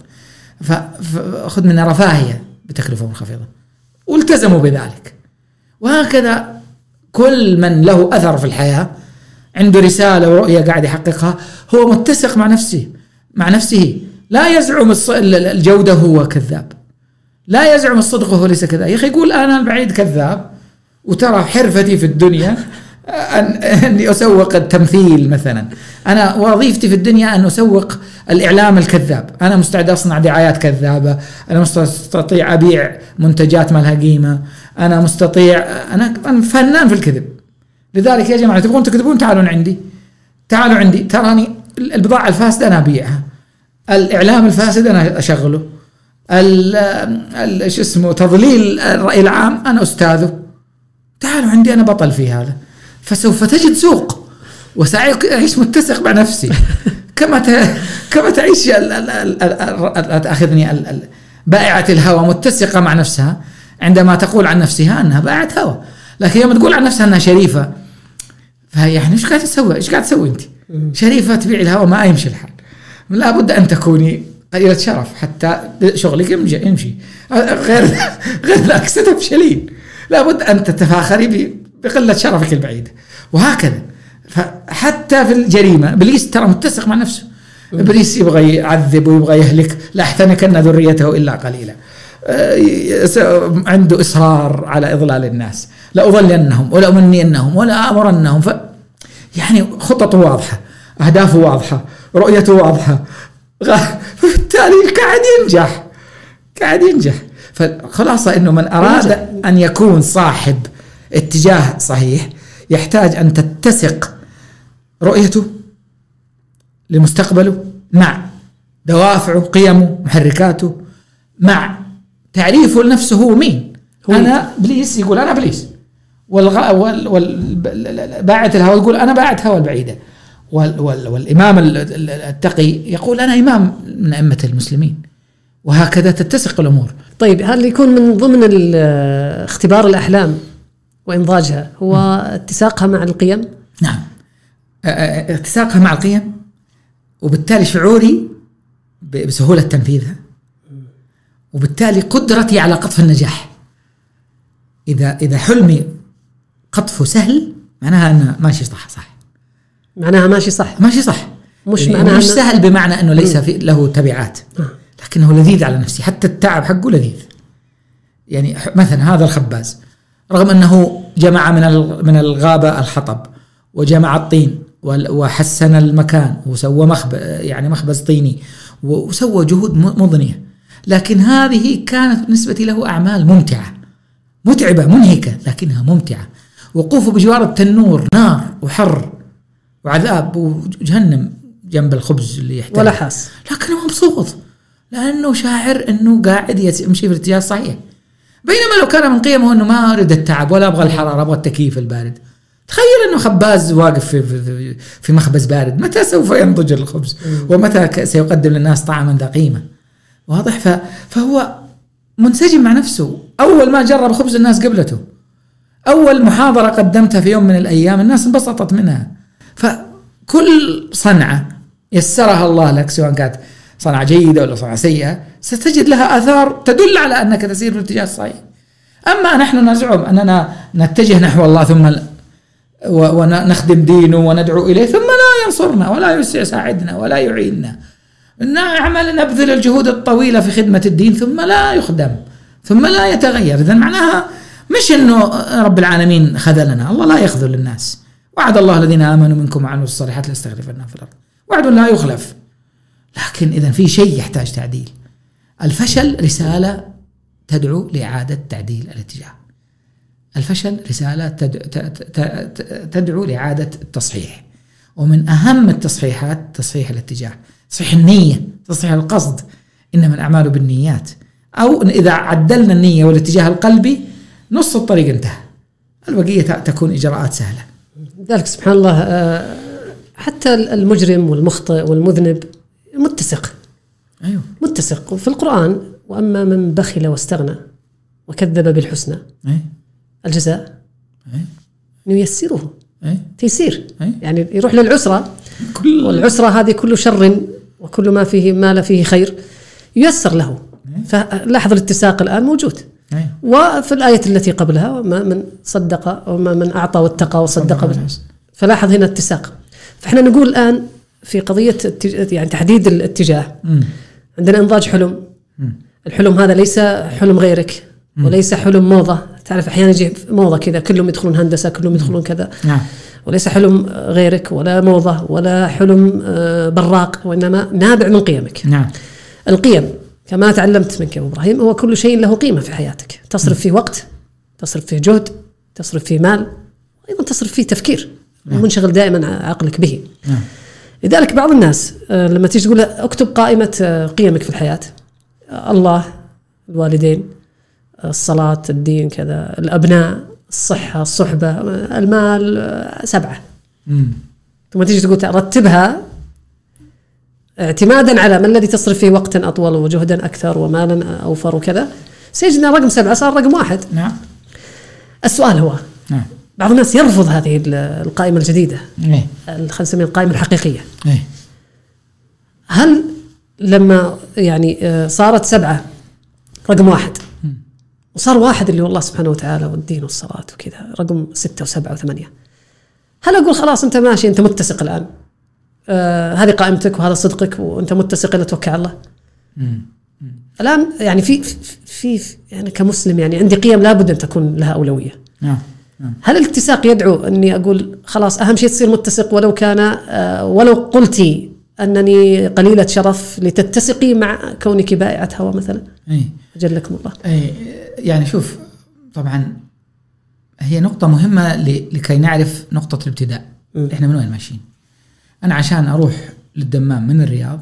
فأخذ منا رفاهية بتكلفة منخفضة، والتزموا بذلك. وهكذا كل من له أثر في الحياة عنده رسالة ورؤية قاعد يحققها، هو متسق مع نفسه مع نفسه لا يزعم الجودة هو كذاب، لا يزعم الصدق هو ليس كذا. يا أخي يقول أنا البعيد كذاب، وترى حرفتي في الدنيا أن أني أسوق التمثيل مثلا، أنا وظيفتي في الدنيا أن أسوق الإعلام الكذاب، أنا مستعد أصنع دعايات كذابة، أنا مستطيع أبيع منتجات ما لها قيمة، أنا مستطيع، أنا فنان في الكذب. لذلك يا جماعة تبغون تكذبون تعالوا عندي، تعالوا عندي، تراني البضاعة الفاسدة أنا أبيعها، الإعلام الفاسد أنا أشغله، ال شو اسمه تضليل الرأي العام أنا أستاذه، تعالوا عندي أنا بطل في هذا. فسوف تجد سوق، وسأعيش متسق مع نفسي. كما كما تعيش تأخذني بائعة الهوى متسقة مع نفسها عندما تقول عن نفسها أنها بائعة هوى، لكن يوم تقول عن نفسها أنها شريفة فهي يعني إيش قاعد تسوي؟ إيش قاعد تسوي أنت؟ شريفة تبيع الهوى ما يمشي الحال، لا بد أن تكوني قليلة شرف حتى شغلك يمشي يمشي غير غير ذلك ستفشلين، لا بد أن تتفاخري بقلة شرفك البعيدة وهكذا. فحتى في الجريمة إبليس ترى متسق مع نفسه، إبليس يبغى يعذب ويبغى يهلك، لا أحتنكن ذريته إلا قليلا، عنده إصرار على إضلال الناس، لا أضلنهم ولا أمنينهم ولا أمرنهم، ف يعني خططه واضحة، أهدافه واضحة، رؤيته واضحة، فبالتالي قاعد ينجح قاعد ينجح. فخلاصة إنه من أراد أن يكون صاحب اتجاه صحيح يحتاج أن تتسق رؤيته لمستقبله مع دوافعه، قيمه، محركاته، مع تعريفه لنفسه هو مين. هو أنا إبليس يقول أنا إبليس، والغ... وال... وال... باعة الهوى يقول أنا باعة هوى البعيدة، وال... وال... والإمام التقي يقول أنا إمام من أئمة المسلمين، وهكذا تتسق الأمور. طيب هل يكون من ضمن اختبار الأحلام وإنضاجها هو م. اتساقها مع القيم؟ نعم، اتساقها مع القيم، وبالتالي شعوري بسهولة تنفيذها، وبالتالي قدرتي على قطف النجاح. إذا إذا حلمي قطفه سهل معناها أنه ماشي صح صح معناها ماشي صح ماشي صح مش يعني معناها مش سهل بمعنى أنه ليس في له تبعات، لكنه لذيذ على نفسي، حتى التعب حقه لذيذ. يعني مثلا هذا الخباز رغم أنه جمع من من الغابة الحطب وجمع الطين وحسن المكان وسوى مخبز، يعني مخبز طيني، وسوى جهود مضنية، لكن هذه كانت بالنسبة له أعمال ممتعة متعبة منهكة لكنها ممتعة. وقوفه بجوار التنور نار وحر وعذاب وجهنم جنب الخبز اللي يحتاج ولا حاس، لكنه مبسوط لأنه شاعر أنه قاعد يمشي في الاتجاه الصحيح. بينما لو كان من قيمه أنه ما أريد التعب ولا أبغى الحرارة، أبغى التكييف البارد، تخيل أنه خباز واقف في, في, في مخبز بارد، متى سوف ينضج الخبز ومتى سيقدم للناس طعما ذا قيمة؟ واضح. فهو منسجم مع نفسه. أول ما جرب خبز الناس قبلته، أول محاضرة قدمتها في يوم من الأيام الناس انبسطت منها. فكل صنعة يسرها الله لك سواء كانت صنعة جيدة ولا صنعة سيئة ستجد لها آثار تدل على أنك تسير في الاتجاه الصحيح. أما نحن نزعم أننا نتجه نحو الله ثم ونخدم دينه وندعو إليه ثم لا ينصرنا ولا يساعدنا ولا يعيننا، نعمل نبذل الجهود الطويلة في خدمة الدين ثم لا يخدم ثم لا يتغير. إذن معناها مش إنه رب العالمين خذلنا، الله لا يخذل الناس، وعد الله الذين آمنوا منكم وعملوا الصالحات لاستخلفنهم في الأرض، وعد لا يخلف. لكن إذن في شيء يحتاج تعديل. الفشل رسالة تدعو لإعادة تعديل الاتجاه، الفشل رسالة تدعو لإعادة التصحيح، ومن أهم التصحيحات تصحيح الاتجاه، تصحيح النية، تصحيح القصد. إنما الأعمال بالنيات، أو إذا عدلنا النية والاتجاه القلبي نص الطريق انتهى، البقية تكون إجراءات سهلة. ذلك سبحان الله حتى المجرم والمخطئ والمذنب متسق. أيوه متسق. وفي القرآن وأما من بخل واستغنى وكذب بالحسنى أيه؟ الجزاء أيه؟ نيسره أيه؟ تيسير، أيه؟ يعني يروح للعسرة، كل... والعسرة هذه كل شر وكل ما فيه ما لا فيه خير ييسر له. أيه؟ فلاحظ الاتساق الآن موجود. أيه؟ وفي الآية التي قبلها وما من صدق وما من أعطى واتقى وصدق بالحسنى، فلاحظ هنا اتساق. فإحنا نقول الآن في قضية يعني تحديد الاتجاه. م. عندنا إنضاج حلم. م. الحلم هذا ليس حلم غيرك وليس حلم موضة. تعرف أحيانا يجي موضة كذا كلهم يدخلون هندسة كلهم يدخلون كذا، نعم. وليس حلم غيرك ولا موضة ولا حلم براق، وإنما نابع من قيمك. نعم. القيم كما تعلمت منك يا أبو إبراهيم هو كل شيء له قيمة في حياتك، تصرف فيه وقت، تصرف فيه جهد، تصرف فيه مال، وأيضا تصرف فيه تفكير. نعم. منشغل دائما عقلك به. نعم. لذلك بعض الناس لما تيجي تقول اكتب قائمة قيمك في الحياة، الله، الوالدين، الصلاة، الدين، كذا، الأبناء، الصحة، الصحبة، المال، سبعة. مم. ثم تيجي تقول رتبها، اعتمادا على ما الذي تصرف فيه وقتا أطول وجهدا أكثر ومالا أوفر وكذا، سيجدنا رقم سبعة صار رقم واحد. نعم. السؤال هو نعم. بعض الناس يرفض هذه القائمة الجديدة، إيه. خلينا نسميها القائمة الحقيقية. إيه. هل لما يعني صارت سبعة رقم واحد وصار واحد اللي هو الله سبحانه وتعالى والدين والصلاة وكذا رقم ستة وسبعة وثمانية، هل أقول خلاص أنت ماشي أنت متسق الآن، آه هذه قائمتك وهذا صدقك وأنت متسق إلا توكل على الله؟ مم. الآن يعني في في يعني كمسلم يعني عندي قيم لابد أن تكون لها أولوية. نعم. هل الاتساق يدعو أني أقول خلاص أهم شيء تصير متسق ولو كان آه ولو قلتي أنني قليلة شرف لتتسقي مع كونك بائعة هوى مثلا؟ أي. أجلكم الله. أي يعني شوف، طبعا هي نقطة مهمة لكي نعرف نقطة الابتداء. م. إحنا من وين ماشيين؟ أنا عشان أروح للدمام من الرياض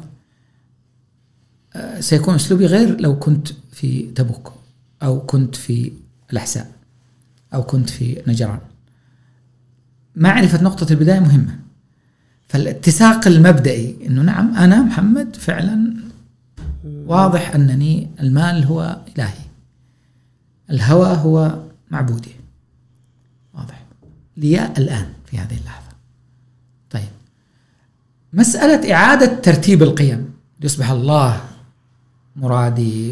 سيكون أسلوبي غير لو كنت في تبوك أو كنت في الأحساء أو كنت في نجران. معرفة نقطة البداية مهمة. فالاتساق المبدئي إنه نعم أنا محمد فعلا واضح أنني المال هو إلهي، الهوى هو معبودي، واضح لي الآن في هذه اللحظة. طيب مسألة إعادة ترتيب القيم ليصبح الله مرادي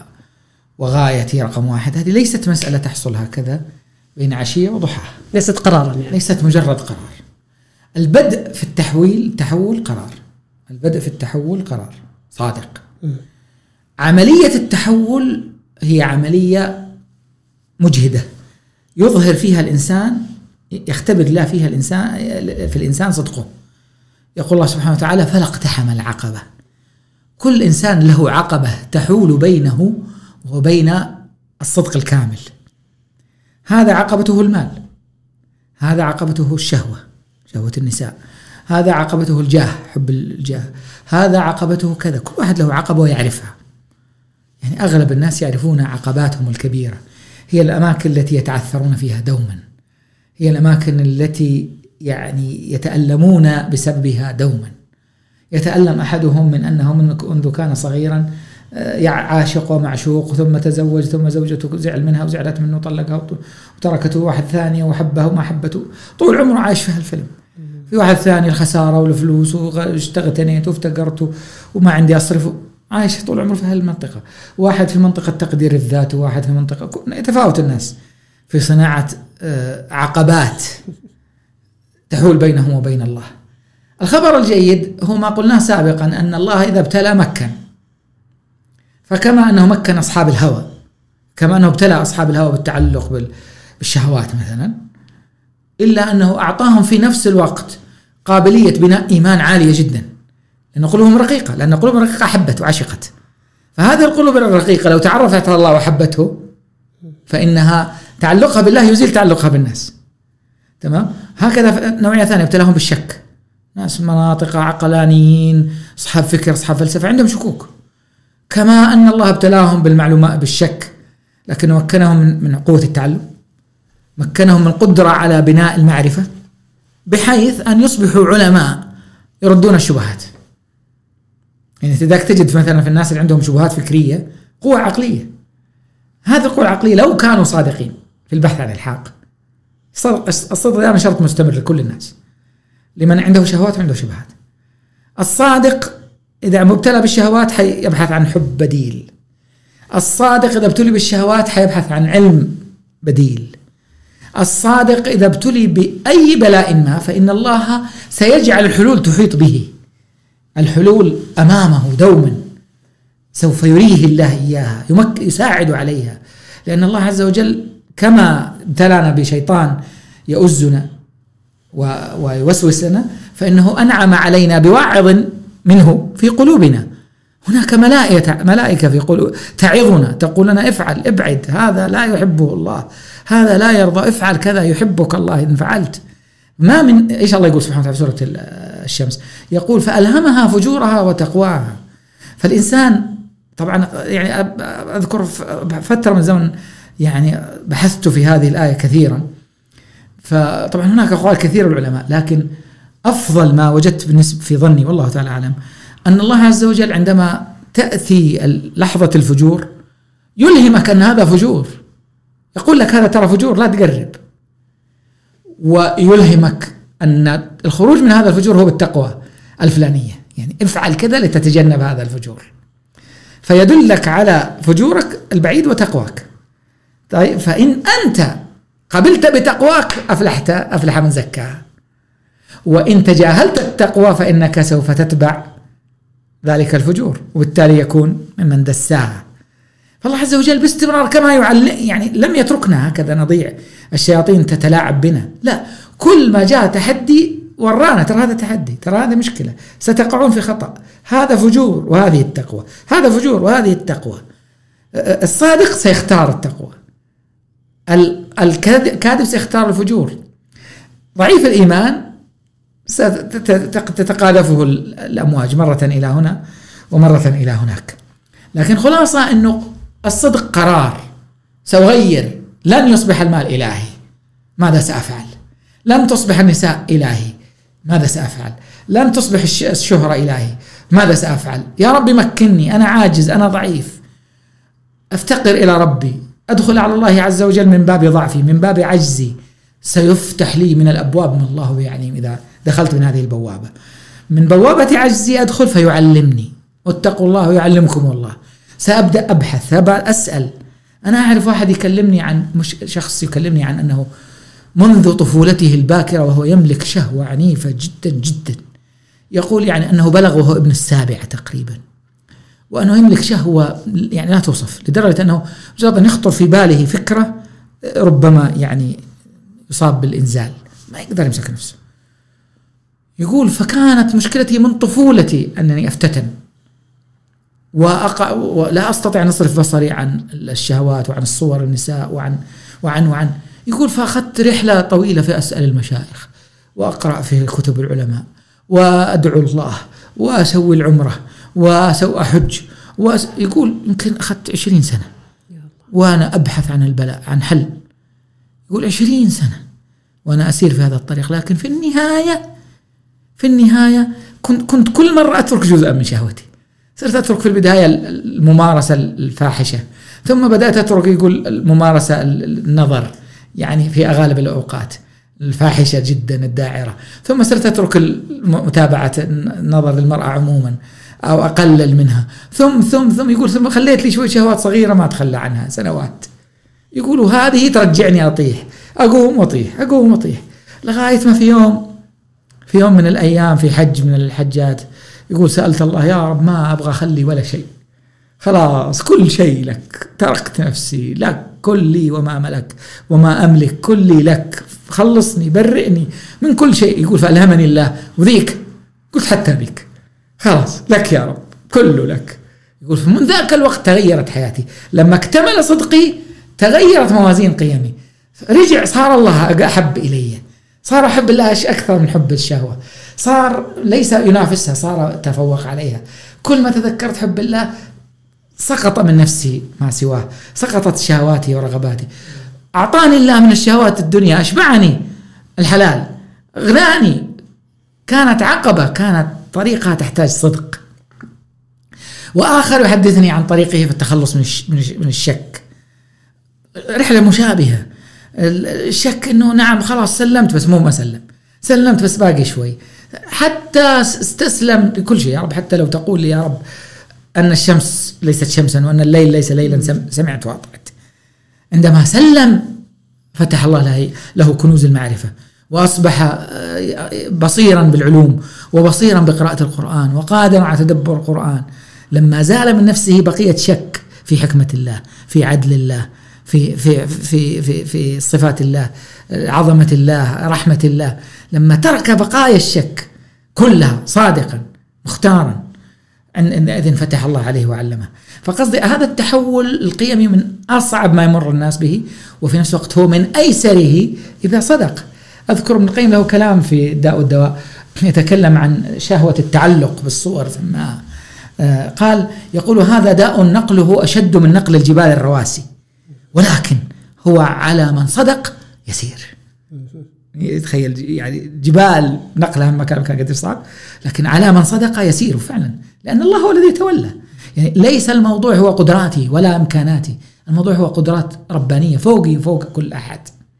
وغايتي رقم واحد، هذه ليست مسألة تحصل هكذا بين عشية وضحاها، ليست قرارا يعني. ليست مجرد قرار. البدء في التحويل تحول قرار، البدء في التحول قرار صادق. م. عملية التحول هي عملية مجهدة يظهر فيها الإنسان، يختبر الله فيها الإنسان في الإنسان صدقه. يقول الله سبحانه وتعالى فلا اقتحم العقبة. كل إنسان له عقبة تحول بينه وبين الصدق الكامل. هذا عقبته المال، هذا عقبته الشهوة، شهوة النساء، هذا عقبته الجاه، حب الجاه، هذا عقبته كذا. كل واحد له عقبة ويعرفها. يعني أغلب الناس يعرفون عقباتهم الكبيرة، هي الأماكن التي يتعثرون فيها دوما، هي الأماكن التي يعني يتألمون بسببها دوما. يتألم أحدهم من أنه منذ كان صغيرا عاشق ومعشوق، ثم تزوج، ثم زوجته زعل منها وزعلت منه وطلقها وتركته واحد ثاني وحبه وما حبته، طول عمره عايش في هالفيلم. في واحد ثاني الخسارة والفلوس واشتغتنيت وافتقرت وما عندي أصرفه، عايش طول عمره في هالمنطقة. واحد في منطقة تقدير الذات، وواحد في منطقة، يتفاوت الناس في صناعة عقبات تحول بينهم وبين الله. الخبر الجيد هو ما قلناه سابقا، أن الله إذا ابتلى مكن، فكما أنه مكن أصحاب الهوى، كما أنه ابتلى أصحاب الهوى بالتعلق بالشهوات مثلا، إلا أنه أعطاهم في نفس الوقت قابلية بناء إيمان عالية جدا، لأن قلوبهم رقيقة، لأن قلوبهم رقيقة حبت وعشقت. فهذه القلوب الرقيقة لو تعرفت على الله وحبته فإنها تعلقها بالله يزيل تعلقها بالناس. تمام. هكذا نوعية ثانية ابتلاهم بالشك، ناس مناطق عقلانيين، أصحاب فكر، أصحاب فلسفة، عندهم شكوك. كما أن الله ابتلاهم بالمعلومات بالشك، لكن مكنهم من قوة التعلم، مكنهم من قدرة على بناء المعرفة، بحيث أن يصبحوا علماء يردون الشبهات. يعني إذا تجد مثلا في الناس اللي عندهم شبهات فكرية قوة عقلية، هذه القوة العقلية لو كانوا صادقين في البحث عن الحق، الصدق دائما شرط مستمر لكل الناس، لمن عنده شهوات وعنده شبهات. الصادق إذا مبتلى بالشهوات حيبحث عن حب بديل، الصادق إذا ابتلي بالشهوات حيبحث عن علم بديل، الصادق إذا ابتلي بأي بلاء ما فإن الله سيجعل الحلول تحيط به، الحلول أمامه دوما، سوف يريه الله إياها، يمك يساعد عليها، لأن الله عز وجل كما ابتلانا بشيطان يؤزنا ويوسوس لنا، فإنه أنعم علينا بواعظ منه في قلوبنا. هناك ملائكة ملائكة في قلوب تعظنا، تقول لنا افعل، ابعد، هذا لا يحبه الله، هذا لا يرضى، افعل كذا يحبك الله إن فعلت. ما من إيش الله يقول سبحانه وتعالى في سورة الشمس، يقول فألهمها فجورها وتقواها. فالإنسان طبعا يعني أذكر فترة من زمن يعني بحثت في هذه الآية كثيرا، فطبعا هناك أقوال كثير العلماء، لكن أفضل ما وجدت بالنسبة في ظني والله تعالى أعلم أن الله عز وجل عندما تأتي لحظة الفجور يلهمك أن هذا فجور، يقول لك هذا ترى فجور لا تقرب، ويلهمك أن الخروج من هذا الفجور هو بالتقوى الفلانية، يعني افعل كذا لتتجنب هذا الفجور، فيدلك على فجورك البعيد وتقواك. طيب فإن أنت قبلت بتقواك أفلحت، أفلح من زكاها، وإن تجاهلت التقوى فإنك سوف تتبع ذلك الفجور، وبالتالي يكون ممن دساها. فالله عز وجل باستمرار كما يعلم، يعني لم يتركنا هكذا نضيع، الشياطين تتلاعب بنا، لا، كل ما جاء تحدي ورانا ترى هذا تحدي، ترى هذا مشكلة، ستقعون في خطأ، هذا فجور وهذه التقوى، هذا فجور وهذه التقوى. الصادق سيختار التقوى، الكاذب سيختار الفجور، ضعيف الإيمان ستتقاذفه الأمواج مرة إلى هنا ومرة إلى هناك. لكن خلاصة أنه الصدق قرار، سأغير، لن يصبح المال إلهي، ماذا سأفعل؟ لن تصبح النساء إلهي، ماذا سأفعل؟ لن تصبح الشهرة إلهي، ماذا سأفعل؟ يا رب مكنني، أنا عاجز، أنا ضعيف، أفتقر إلى ربي، أدخل على الله عز وجل من باب ضعفي، من باب عجزي، سيفتح لي من الأبواب من الله يعلم إذا دخلت من هذه البوابة، من بوابة عجزي أدخل فيعلمني، واتقوا الله ويعلمكم الله. سأبدأ أبحث، أسأل. أنا أعرف واحد يكلمني عن، مش شخص يكلمني عن أنه منذ طفولته الباكرة وهو يملك شهوة عنيفة جدا جدا، يقول يعني أنه بلغ وهو ابن السابع تقريبا، وأنه يملك شهوة يعني لا توصف، لدرجة أنه مجرد أن يخطر في باله فكرة ربما يعني يصاب بالإنزال، ما يقدر يمسك نفسه. يقول فكانت مشكلتي من طفولتي أنني أفتتن وأقع ولا أستطيع أن أصرف بصري عن الشهوات وعن الصور النساء وعن وعن وعن يقول فأخذت رحلة طويلة في أسأل المشايخ وأقرأ في كتب العلماء وأدعو الله وأسوي العمرة وأحج، ويقول يمكن أخذت عشرين سنة وأنا أبحث عن البلاء، عن حل. يقول عشرين سنة وأنا أسير في هذا الطريق، لكن في النهاية في النهاية كنت كنت كل مرة أترك جزءا من شهوتي. صرت أترك في البداية الممارسة الفاحشة، ثم بدأت أترك يقول الممارسة النظر، يعني في أغالب الأوقات الفاحشة جدا الداعرة، ثم صرت أترك متابعة النظر للمرأة عموما أو أقلل منها، ثم ثم ثم يقول ثم خليت لي شوية شهوات صغيرة ما أتخلى عنها سنوات. يقولوا هذه ترجعني أطيح، أقوم وأطيح، أقوم وأطيح، لغاية ما في يوم في يوم من الأيام في حج من الحجات يقول سألت الله يا رب ما أبغى أخلي ولا شيء، خلاص كل شيء لك، تركت نفسي لك، كلي وما ملك وما أملك كلي لك، خلصني برئني من كل شيء. يقول فألهمني الله وذيك قلت حتى بك خلاص لك يا رب كله لك. يقول فمن ذاك الوقت تغيرت حياتي، لما اكتمل صدقي تغيرت موازين قيمي، رجع صار الله أحب إلي، صار أحب الله أكثر من حب الشهوة، صار ليس ينافسها، صار تفوق عليها. كل ما تذكرت حب الله سقط من نفسي ما سواه، سقطت شهواتي ورغباتي. أعطاني الله من الشهوات الدنيا، أشبعني الحلال، غناني، كانت عقبة، كانت طريقها تحتاج صدق. وآخر يحدثني عن طريقه في التخلص من الشك، رحلة مشابهة. الشك إنه نعم خلاص سلمت بس مو ما سلم، سلمت بس باقي شوي، حتى استسلم لكل شيء. يا رب حتى لو تقول لي يا رب أن الشمس ليست شمسا وأن الليل ليس ليلا سمعت وأطعت. عندما سلم فتح الله له, له كنوز المعرفة، وأصبح بصيرا بالعلوم وبصيرا بقراءة القرآن وقادرا على تدبر القرآن. لما زال من نفسه بقية شك في حكمة الله، في عدل الله، في في في في في صفات الله، عظمة الله، رحمة الله. لما ترك بقايا الشك كلها صادقا مختارا أن إذن فتح الله عليه وعلمه. فقصدي هذا التحول القيمي من أصعب ما يمر الناس به، وفي نفس الوقت هو من أيسره إذا صدق. أذكر ابن القيم له كلام في الداء والدواء يتكلم عن شهوة التعلق بالصور، سماها قال يقول هذا داء نقله أشد من نقل الجبال الرواسي، ولكن هو على من صدق يسير. يتخيل يعني جبال نقلها من مكان مكان قديش صعب، لكن على من صدق يسير فعلا، لأن الله هو الذي يتولى. يعني ليس الموضوع هو قدراتي ولا إمكاناتي، الموضوع هو قدرات ربانية فوقي فوق كل أحد.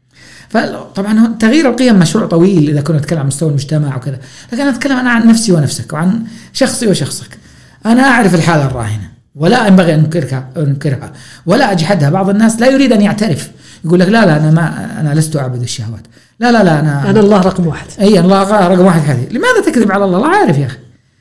فطبعا تغيير القيم مشروع طويل إذا كنا نتكلم عن مستوى المجتمع وكذا، لكن أنا أتكلم أنا عن نفسي ونفسك وعن شخصي وشخصك. أنا أعرف الحالة الراهنة ولا ينبغي أن أنكرها أنكرها ولا أجحدها. بعض الناس لا يريد أن يعترف، يقول لك لا لا أنا ما أنا لست أعبد الشهوات، لا لا لا أنا أنا الله رقم واحد. أي الله رقم واحد. هذه لماذا تكذب على الله؟ الله عارف يا أخي،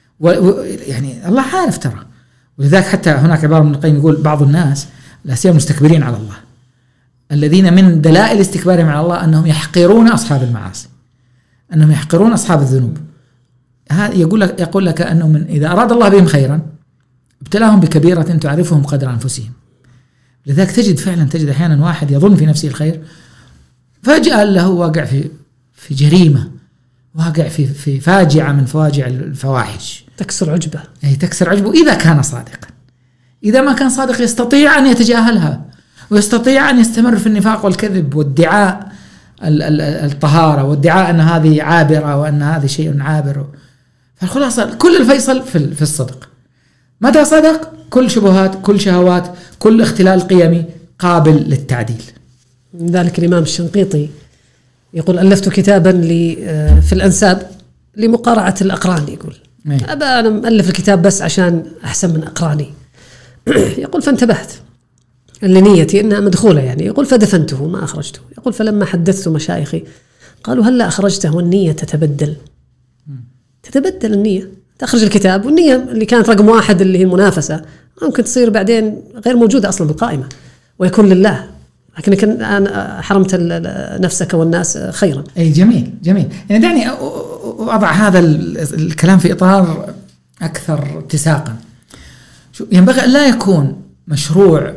يعني الله عارف ترى. ولذلك حتى هناك عبارة من القيم يقول بعض الناس لا سيما مستكبرين على الله، الذين من دلائل استكبارهم على الله أنهم يحقرون أصحاب المعاصي، أنهم يحقرون أصحاب الذنوب. هذا يقول لك يقول لك أنه من إذا أراد الله بهم خيرا ابتلاهم بكبيرة تعرفهم قدر أنفسهم. لذلك تجد فعلا تجد أحيانا واحد يظن في نفسه الخير فجأة له واقع في في جريمة، واقع في في فاجعة من فواجع الفواحش تكسر عجبه. أي تكسر عجبه إذا كان صادقا. إذا ما كان صادق يستطيع أن يتجاهلها ويستطيع أن يستمر في النفاق والكذب وادعاء الطهارة وادعاء أن هذه عابرة وأن هذا شيء عابر. فالخلاصة كل الفيصل في الصدق. متى صدق كل شبهات كل شهوات كل اختلال قيمي قابل للتعديل. ذلك الإمام الشنقيطي يقول ألفت كتابا في الأنساب لمقارعة الأقران. يقول أبا أنا مؤلف الكتاب بس عشان أحسن من أقراني. يقول فانتبهت لنيتي إنها مدخولة يعني. يقول فدفنته ما أخرجته. يقول فلما حدثت مشايخي قالوا هل لا أخرجته والنية تتبدل. تتبدل النية، تخرج الكتاب والنية اللي كانت رقم واحد اللي هي المنافسة ممكن تصير بعدين غير موجودة أصلا بالقائمة ويكون لله، لكن أنا حرمت نفسك والناس خيرا. أي جميل جميل. يعني دعني أضع هذا الكلام في إطار أكثر اتساقا. ينبغي أن لا يكون مشروع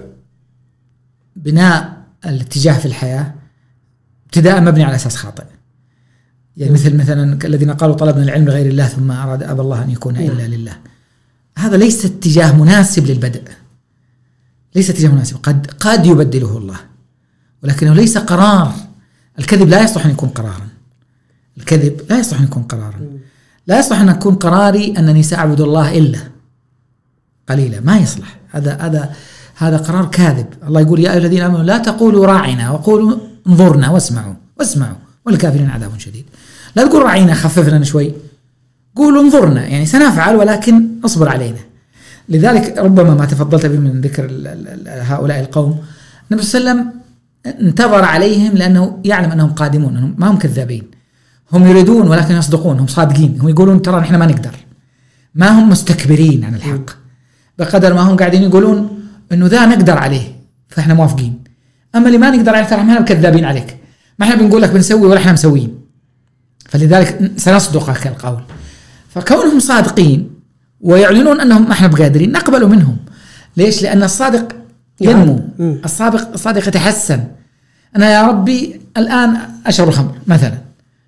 بناء الاتجاه في الحياة ابتداء مبني على أساس خاطئ. يعني مثل مثلا الذين قالوا طلبنا العلم لغير الله ثم أراد أبى الله أن يكون إلا لله. هذا ليس اتجاه مناسب للبدء، ليس اتجاه مناسب. قد قد يبدله الله، ولكنه ليس قرار. الكذب لا يصلح أن يكون قرارا. الكذب لا يصلح أن يكون قرارا. لا يصلح أن يكون قراري أنني سأعبد الله إلا قليلا. ما يصلح. هذا هذا هذا قرار كاذب. الله يقول يا أيها الذين آمنوا لا تقولوا راعنا وقولوا انظرنا واسمعوا واسمعوا والكافرين عذاب شديد. لا تقول راعينا خفف لنا شوي، قولوا انظرنا يعني سنفعل ولكن اصبر علينا. لذلك ربما ما تفضلت به من ذكر هؤلاء القوم النبي صلى الله عليه وسلم انتظر عليهم لأنه يعلم أنهم قادمون، أنهم ما هم كذابين، هم يريدون ولكن يصدقون، هم صادقين، هم يقولون ترى نحن ما نقدر، ما هم مستكبرين عن الحق بقدر ما هم قاعدين يقولون أنه ذا نقدر عليه فإحنا موافقين، أما اللي ما نقدر عليه ترى احنا كذابين عليك، ما احنا بنقول لك بنسوي ولا احنا مسويين، فلذلك سنصدقك القول. فكونهم صادقين ويعلنون أنهم ما احنا بقادرين نقبل منهم. ليش؟ لأن الصادق ينمو، الصادق الصادق يتحسن. أنا يا ربي الآن أشرب الخمر مثلا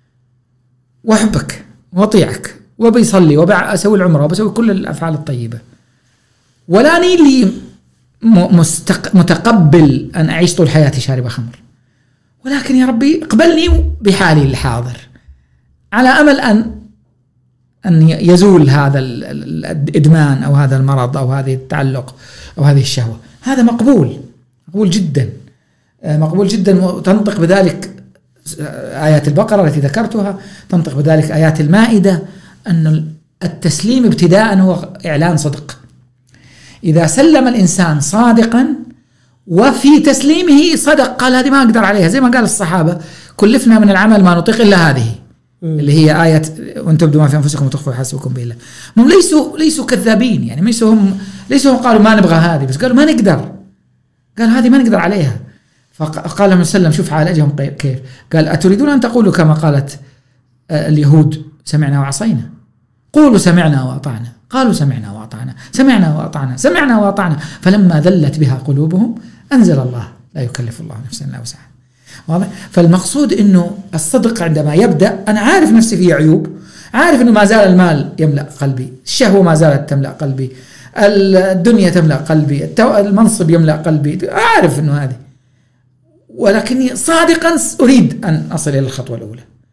وأحبك وأطيعك وبيصلي وبسوي العمرة وبسوي كل الأفعال الطيبة، ولا لي مستق... متقبل أن أعيش طول حياتي شارب خمر، ولكن يا ربي اقبلني بحالي الحاضر على أمل أن أن يزول هذا الإدمان أو هذا المرض أو هذه التعلق أو هذه الشهوة. هذا مقبول، مقبول جدا، مقبول جدا. وتنطق بذلك آيات البقرة التي ذكرتها، تنطق بذلك آيات المائدة، أن التسليم ابتداء هو إعلان صدق. إذا سلم الإنسان صادقا وفي تسليمه صدق، قال هذه ما أقدر عليها، زي ما قال الصحابة كلفنا من العمل ما نطيق إلا هذه، اللي هي آية وأن تبدوا ما في أنفسكم وتخفوا يحاسبكم بالله. هم ليسوا ليسوا كذابين، يعني ليسوا هم ليسوا هم قالوا ما نبغى هذه، بس قالوا ما نقدر، قال هذه ما نقدر عليها. فقال النبي صلى الله عليه وسلم شوف عالجهم كيف، قال أتريدون أن تقولوا كما قالت اليهود سمعنا وعصينا؟ قولوا سمعنا وأطعنا. قالوا سمعنا وأطعنا، سمعنا وأطعنا، سمعنا وأطعنا، فلما ذلت بها قلوبهم أنزل الله لا يكلف الله نفسا إلا وسعها. واضح؟ فالمقصود إنه الصدق عندما يبدأ أنا عارف نفسي فيه عيوب، عارف إنه ما زال المال يملأ قلبي، الشهوة ما زالت تملأ قلبي، الدنيا تملأ قلبي، المنصب يملأ قلبي، عارف إنه هذه، ولكني صادقا أريد أن أصل إلى الخطوة الأولى،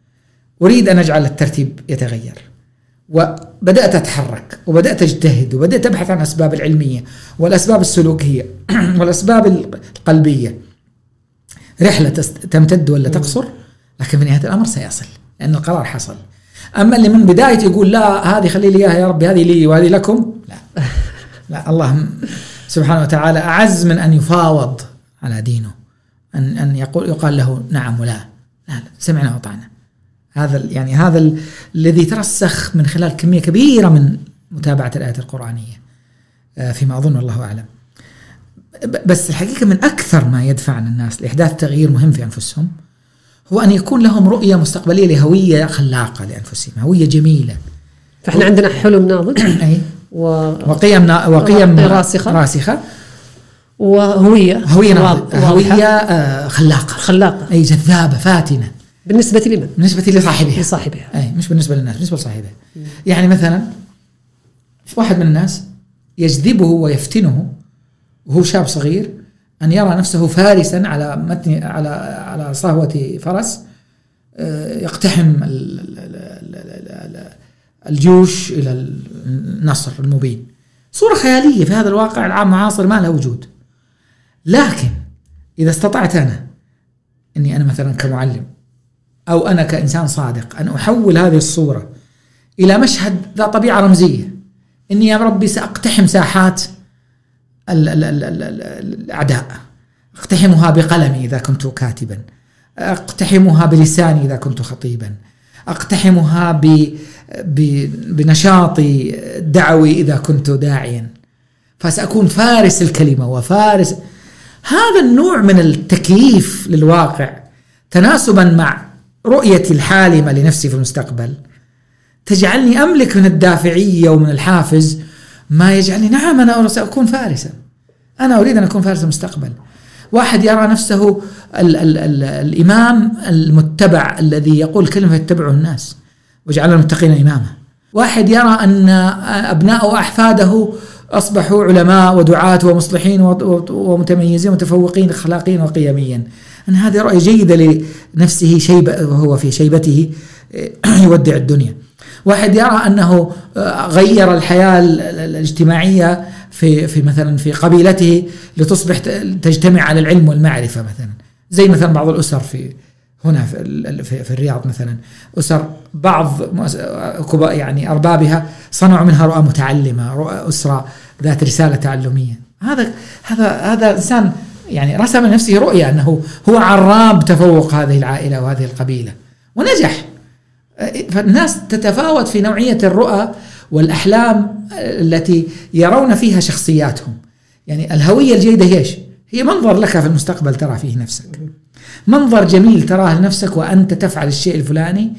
أريد أن أجعل الترتيب يتغير، وبدأت أتحرك وبدأت أجتهد وبدأت أبحث عن أسباب العلمية والأسباب السلوكية والأسباب القلبية. رحلة تمتد ولا تقصر، لكن في نهاية الأمر سيصل لأن القرار حصل. أما اللي من بداية يقول لا هذه خلي لي إياها يا ربي، هذه لي وهذه لكم، لا لا، الله سبحانه وتعالى أعز من أن يفاوض على دينه، أن أن يقول يقال له نعم ولا لا, لا سمعنا وطعنا. هذا يعني هذا الذي ترسخ من خلال كمية كبيرة من متابعة الآيات القرآنية فيما أظن، والله أعلم. بس الحقيقة من أكثر ما يدفعنا الناس لإحداث تغيير مهم في أنفسهم هو أن يكون لهم رؤية مستقبلية لهوية خلاقة لأنفسهم، هوية جميلة. فإحنا عندنا حلم ناضج أي و... وقيم نا... وقيم راسخة راسخة وهوية هوية ناضج. هوية آه خلاقة خلاقة أي جذابة فاتنة بالنسبة لمن؟ بالنسبة لصاحبها لصاحبها أي مش بالنسبة للناس، بالنسبة لصاحبها. يعني مثلا واحد من الناس يجذبه ويفتنه وهو شاب صغير أن يرى نفسه فارسا على متن على على صهوة فرس يقتحم الجيوش إلى النصر المبين. صورة خيالية في هذا الواقع العام معاصر ما لها وجود. لكن إذا استطعت أنا أني أنا مثلا كمعلم أو أنا كإنسان صادق أن أحول هذه الصورة إلى مشهد ذا طبيعة رمزية، إني يا ربي سأقتحم ساحات الأعداء، أقتحمها بقلمي إذا كنت كاتبا، أقتحمها بلساني إذا كنت خطيبا، أقتحمها ب... ب... بنشاطي دعوي إذا كنت داعيا، فسأكون فارس الكلمة وفارس. هذا النوع من التكييف للواقع تناسبا مع رؤيتي الحالمة لنفسي في المستقبل تجعلني أملك من الدافعية ومن الحافز ما يجعلني نعم أنا سأكون فارسا، أنا أريد أن أكون فارس المستقبل. واحد يرى نفسه ال ال ال الإمام المتبع الذي يقول كلمة يتبعه الناس وجعل المتقين إماما. واحد يرى أن أبناء وأحفاده أصبحوا علماء ودعاة ومصلحين ومتميزين ومتفوقين أخلاقيا وقيميا، أن هذه رؤية جيدة لنفسه شيبة وهو في شيبته يودع الدنيا. واحد يرى أنه غير الحياة الاجتماعية في في مثلا في قبيلته لتصبح تجتمع على العلم والمعرفة، مثلا زي مثلا بعض الأسر في هنا في, في الرياض مثلا، أسر بعض يعني أربابها صنعوا منها رؤى متعلمة، رؤى أسرة ذات رسالة تعلمية. هذا هذا هذا إنسان يعني رسم لنفسه رؤية أنه هو عراب تفوق هذه العائلة وهذه القبيلة ونجح. فالناس تتفاوت في نوعية الرؤى والأحلام التي يرون فيها شخصياتهم. يعني الهوية الجيدة هيش هي منظر لك في المستقبل ترى فيه نفسك، منظر جميل تراه لنفسك وأنت تفعل الشيء الفلاني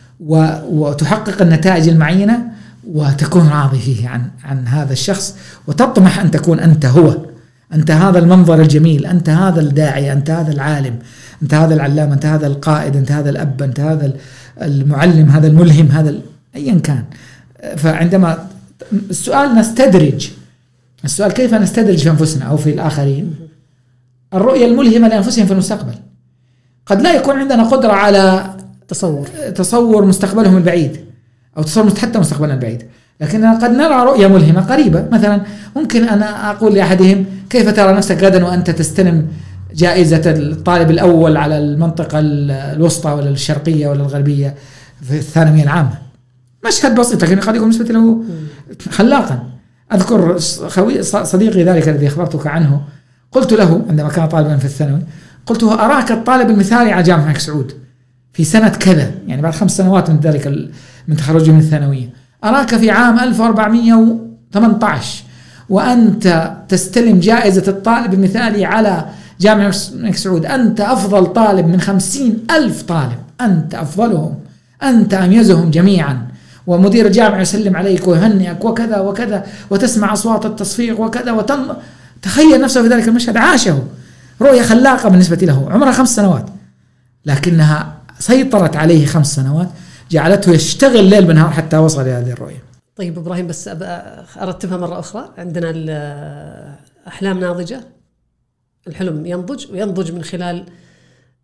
وتحقق النتائج المعينة وتكون راضي فيه عن عن هذا الشخص وتطمح أن تكون أنت هو، أنت هذا المنظر الجميل، أنت هذا الداعي، أنت هذا العالم، أنت هذا العلام، أنت هذا القائد، أنت هذا الأب، أنت هذا المعلم، هذا الملهم، هذا أيا كان. فعندما السؤال نستدرج، السؤال كيف نستدرج في أنفسنا أو في الآخرين الرؤية الملهمة لأنفسهم في المستقبل. قد لا يكون عندنا قدرة على تصور تصور مستقبلهم البعيد أو تصور حتى مستقبلنا البعيد، لكننا قد نرى رؤية ملهمة قريبة. مثلا ممكن أنا أقول لأحدهم كيف ترى نفسك غدا وأنت تستلم جائزة الطالب الأول على المنطقة الوسطى ولا الشرقية ولا الغربية في الثانوية العامة. مشهد بسيط لكن قد يكون بالنسبة له خلاقا. أذكر خوي صديقي ذلك الذي أخبرتك عنه، قلت له عندما كان طالبا في الثانوي، قلت له أراك الطالب المثالي على جامعة الملك سعود في سنة كذا، يعني بعد خمس سنوات من ذلك من تخرجي من الثانوية، أراك في عام ألف وأربعمائة وثمانية عشر وأنت تستلم جائزة الطالب المثالي على جامعة الملك سعود، أنت أفضل طالب من خمسين ألف طالب، أنت أفضلهم، أنت أميزهم جميعا، ومدير الجامعة يسلم عليك ويهنئك وكذا وكذا، وتسمع أصوات التصفيق وكذا وتن... تخيل نفسه في ذلك المشهد، عاشه رؤية خلاقة بالنسبة له، عمرها خمس سنوات لكنها سيطرت عليه خمس سنوات جعلته يشتغل ليل بنهار حتى وصل إلى هذه الرؤية. طيب إبراهيم، بس أرتبها مرة أخرى. عندنا الأحلام ناضجة، الحلم ينضج وينضج من خلال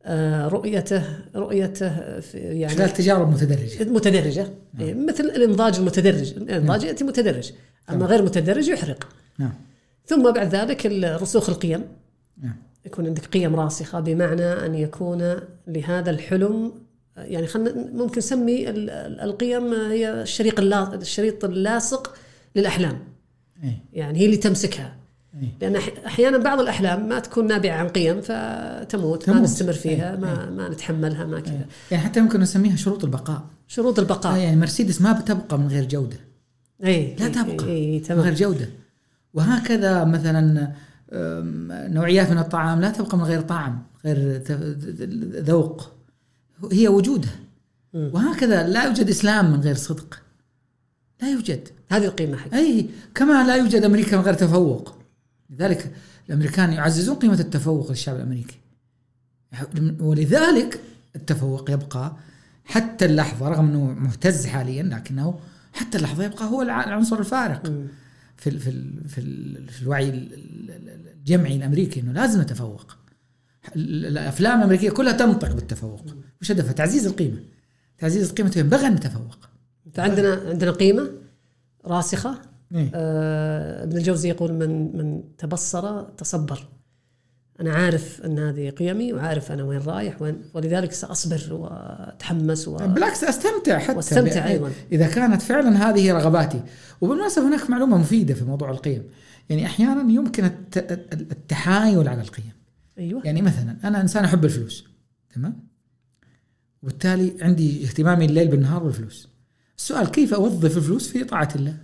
رؤيته رؤيته في يعني خلال تجارب متدرجة متدرجة نعم. مثل الإنضاج المتدرج، الإنضاج نعم. يأتي متدرج، أما نعم. غير متدرج يحرق نعم. ثم بعد ذلك رسوخ القيم نعم. يكون عندك قيم راسخة، بمعنى أن يكون لهذا الحلم يعني خلنا ممكن نسمي القيم هي الشريط الشريط اللاصق للأحلام أي. يعني هي اللي تمسكها أي. لأن أحيانا بعض الأحلام ما تكون نابعة عن قيم فتموت، ما نستمر فيها أي. ما, أي. ما نتحملها ما كذا، يعني حتى ممكن نسميها شروط البقاء شروط البقاء يعني مرسيدس ما بتبقى من غير جودة أي. لا تبقى أي. من غير جودة، وهكذا مثلا نوعيات من الطعام لا تبقى من غير طعم غير ذوق، هي وجودها م. وهكذا لا يوجد إسلام من غير صدق، لا يوجد هذه القيمة حقيقة. أي كما لا يوجد أمريكا من غير تفوق، لذلك الأمريكان يعززون قيمة التفوق للشعب الأمريكي، ولذلك التفوق يبقى حتى اللحظة رغم أنه مهتز حاليا، لكنه حتى اللحظة يبقى هو العنصر الفارق م. في ال في ال في, ال في الوعي الجمعي الأمريكي، إنه لازم نتفوق. الأفلام الأمريكية كلها تنطق بالتفوق، وش هدفها؟ تعزيز القيمة، تعزيز القيمة ينبغي أن نتفوق. فعندنا عندنا قيمة راسخة. آه ابن الجوزي يقول من من تبصر تصبر. أنا عارف أن هذه قيمي وعارف أنا وين رايح وين، ولذلك سأصبر وأتحمس و... بالعكس أستمتع حتى واستمتع أيضا إذا كانت فعلا هذه رغباتي. وبالمناسبة هناك معلومة مفيدة في موضوع القيم، يعني أحيانا يمكن التحايل على القيم. أيوة. يعني مثلا أنا إنسان أحب الفلوس تمام، وبالتالي عندي اهتمامي الليل بالنهار بالفلوس. السؤال كيف أوظف الفلوس في طاعة الله؟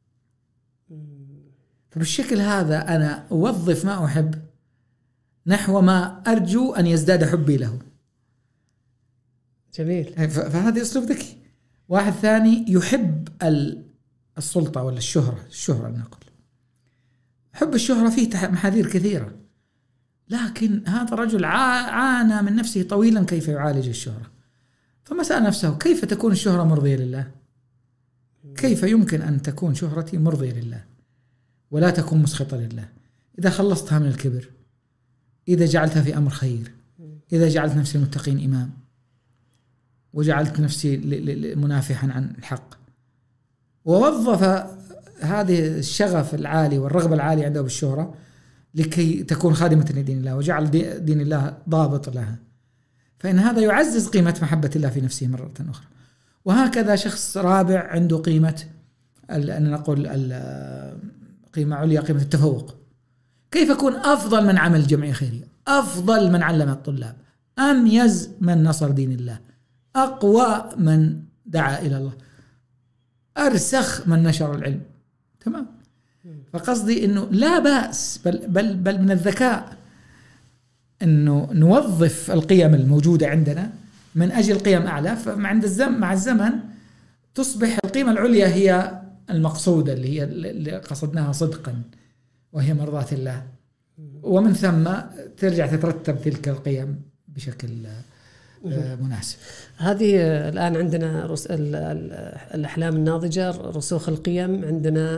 فبالشكل هذا أنا أوظف ما أحب نحو ما أرجو أن يزداد حبي له. جميل. فهذا أسلوب ذكي. واحد ثاني يحب السلطة ولا الشهرة، الشهرة نقول حب الشهرة فيه محاذير كثيرة، لكن هذا الرجل عانى من نفسه طويلا كيف يعالج الشهرة، ثم سأل نفسه كيف تكون الشهرة مرضية لله؟ كيف يمكن أن تكون شهرتي مرضية لله ولا تكون مسخطة لله؟ إذا خلصتها من الكبر، إذا جعلتها في أمر خير، إذا جعلت نفسي المتقين إمام، وجعلت نفسي منافحا عن الحق، ووظف هذه الشغف العالي والرغبة العالية عنده بالشهرة لكي تكون خادمة لدين الله، وجعل دين الله ضابط لها، فإن هذا يعزز قيمة محبة الله في نفسه مرة أخرى. وهكذا شخص رابع عنده قيمة أن نقول قيمة عليا، قيمة التفوق. كيف أكون أفضل من عمل جمعية خيرية، أفضل من علم الطلاب، أميز من نصر دين الله، أقوى من دعا إلى الله، أرسخ من نشر العلم. تمام. فقصدي إنه لا بأس بل, بل, بل من الذكاء إنه نوظف القيم الموجودة عندنا من أجل قيم أعلى، فعند الزمن مع الزمن تصبح القيمة العليا هي المقصودة اللي هي اللي قصدناها صدقا، وهي مرضاة الله، ومن ثم ترجع تترتب تلك القيم بشكل مناسب. هذه الآن عندنا رس... الأحلام الناضجة، رسوخ القيم، عندنا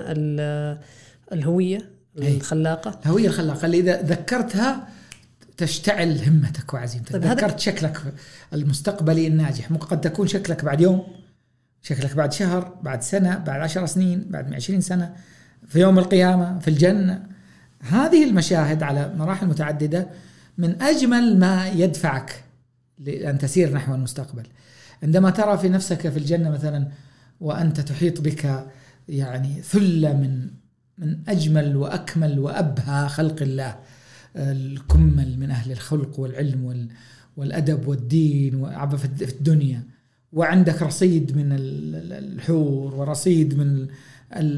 الهوية الخلاقة. الهوية الخلاقة اللي إذا ذكرتها تشتعل همتك وعزيمتك. طيب ذكرت هذا... شكلك المستقبلي الناجح، ممكن قد تكون شكلك بعد يوم، شكلك بعد شهر، بعد سنة، بعد عشر سنين، بعد عشرين سنة، في يوم القيامة، في الجنة. هذه المشاهد على مراحل متعددة من أجمل ما يدفعك لأن تسير نحو المستقبل. عندما ترى في نفسك في الجنة مثلا وأنت تحيط بك يعني ثلة من من أجمل وأكمل وأبهى خلق الله، الكمل من أهل الخلق والعلم والأدب والدين وعبا في الدنيا، وعندك رصيد من الحور ورصيد من ال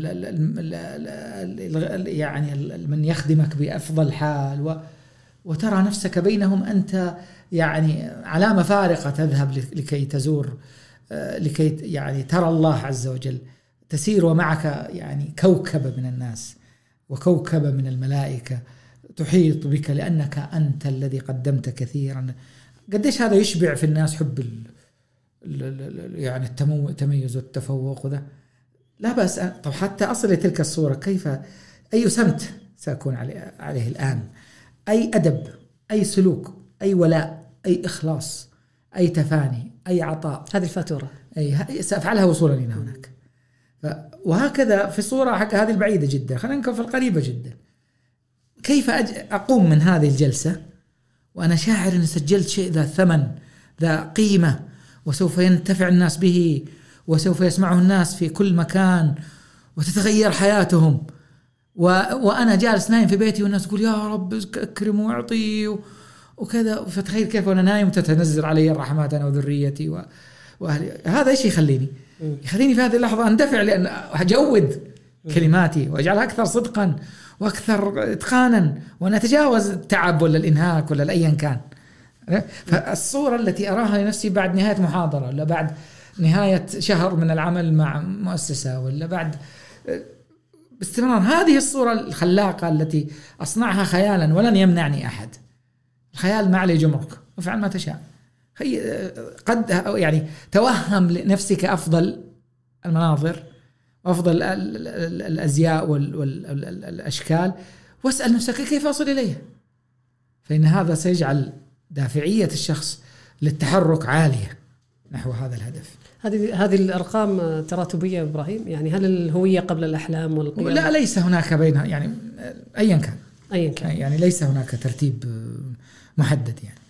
ال يعني من يخدمك بأفضل حال، وترى نفسك بينهم أنت يعني علامة فارقة تذهب لكي تزور، لكي يعني ترى الله عز وجل، تسير ومعك يعني كوكبة من الناس وكوكبة من الملائكة تحيط بك لأنك أنت الذي قدمت كثيرا. قديش هذا يشبع في الناس حب ال يعني التميز والتفوق وذا. لا بأس. طب حتى أصل لتلك الصورة كيف، أي سمت سأكون عليه, عليه الآن، أي أدب، أي سلوك، أي ولاء، أي إخلاص، أي تفاني، أي عطاء. هذه الفاتورة أي سأفعلها وصولا إلى هناك. وهكذا في الصورة حق هذه البعيدة جدا. خلينا نكون في القريبة جدا. كيف أج... أقوم من هذه الجلسة وأنا شاعر أن سجلت شيء ذا ثمن، ذا قيمة، وسوف ينتفع الناس به، وسوف يسمعه الناس في كل مكان، وتتغير حياتهم، و... وأنا جالس نايم في بيتي والناس تقول يا رب أكرم وأعطي و... وكذا. فتخيل كيف وأنا نايم تتنزل علي الرحمات أنا وذريتي و... وأهلي. هذا إيش يخليني يخليني في هذه اللحظة أندفع، لأن أجود كلماتي وأجعلها أكثر صدقا وأكثر إتقانا، وأنا أتجاوز التعب ولا الإنهاك ولا أيا كان. فالصورة التي أراها لنفسي بعد نهاية محاضرة، ولا بعد نهاية شهر من العمل مع مؤسسة، ولا بعد باستمرار، هذه الصورة الخلاقة التي أصنعها خيالا ولن يمنعني أحد. الخيال ما عليه جمرك، وفعل ما تشاء. قد يعني توهم لنفسك أفضل المناظر وأفضل الأزياء والأشكال، واسأل نفسك كيف أصل إليها، فإن هذا سيجعل دافعية الشخص للتحرك عالية نحو هذا الهدف. هذه هذه الأرقام تراتبية إبراهيم، يعني هل الهوية قبل الأحلام والقيم؟ لا، ليس هناك بينها، يعني أيا كان أيا كان يعني ليس هناك ترتيب محدد يعني.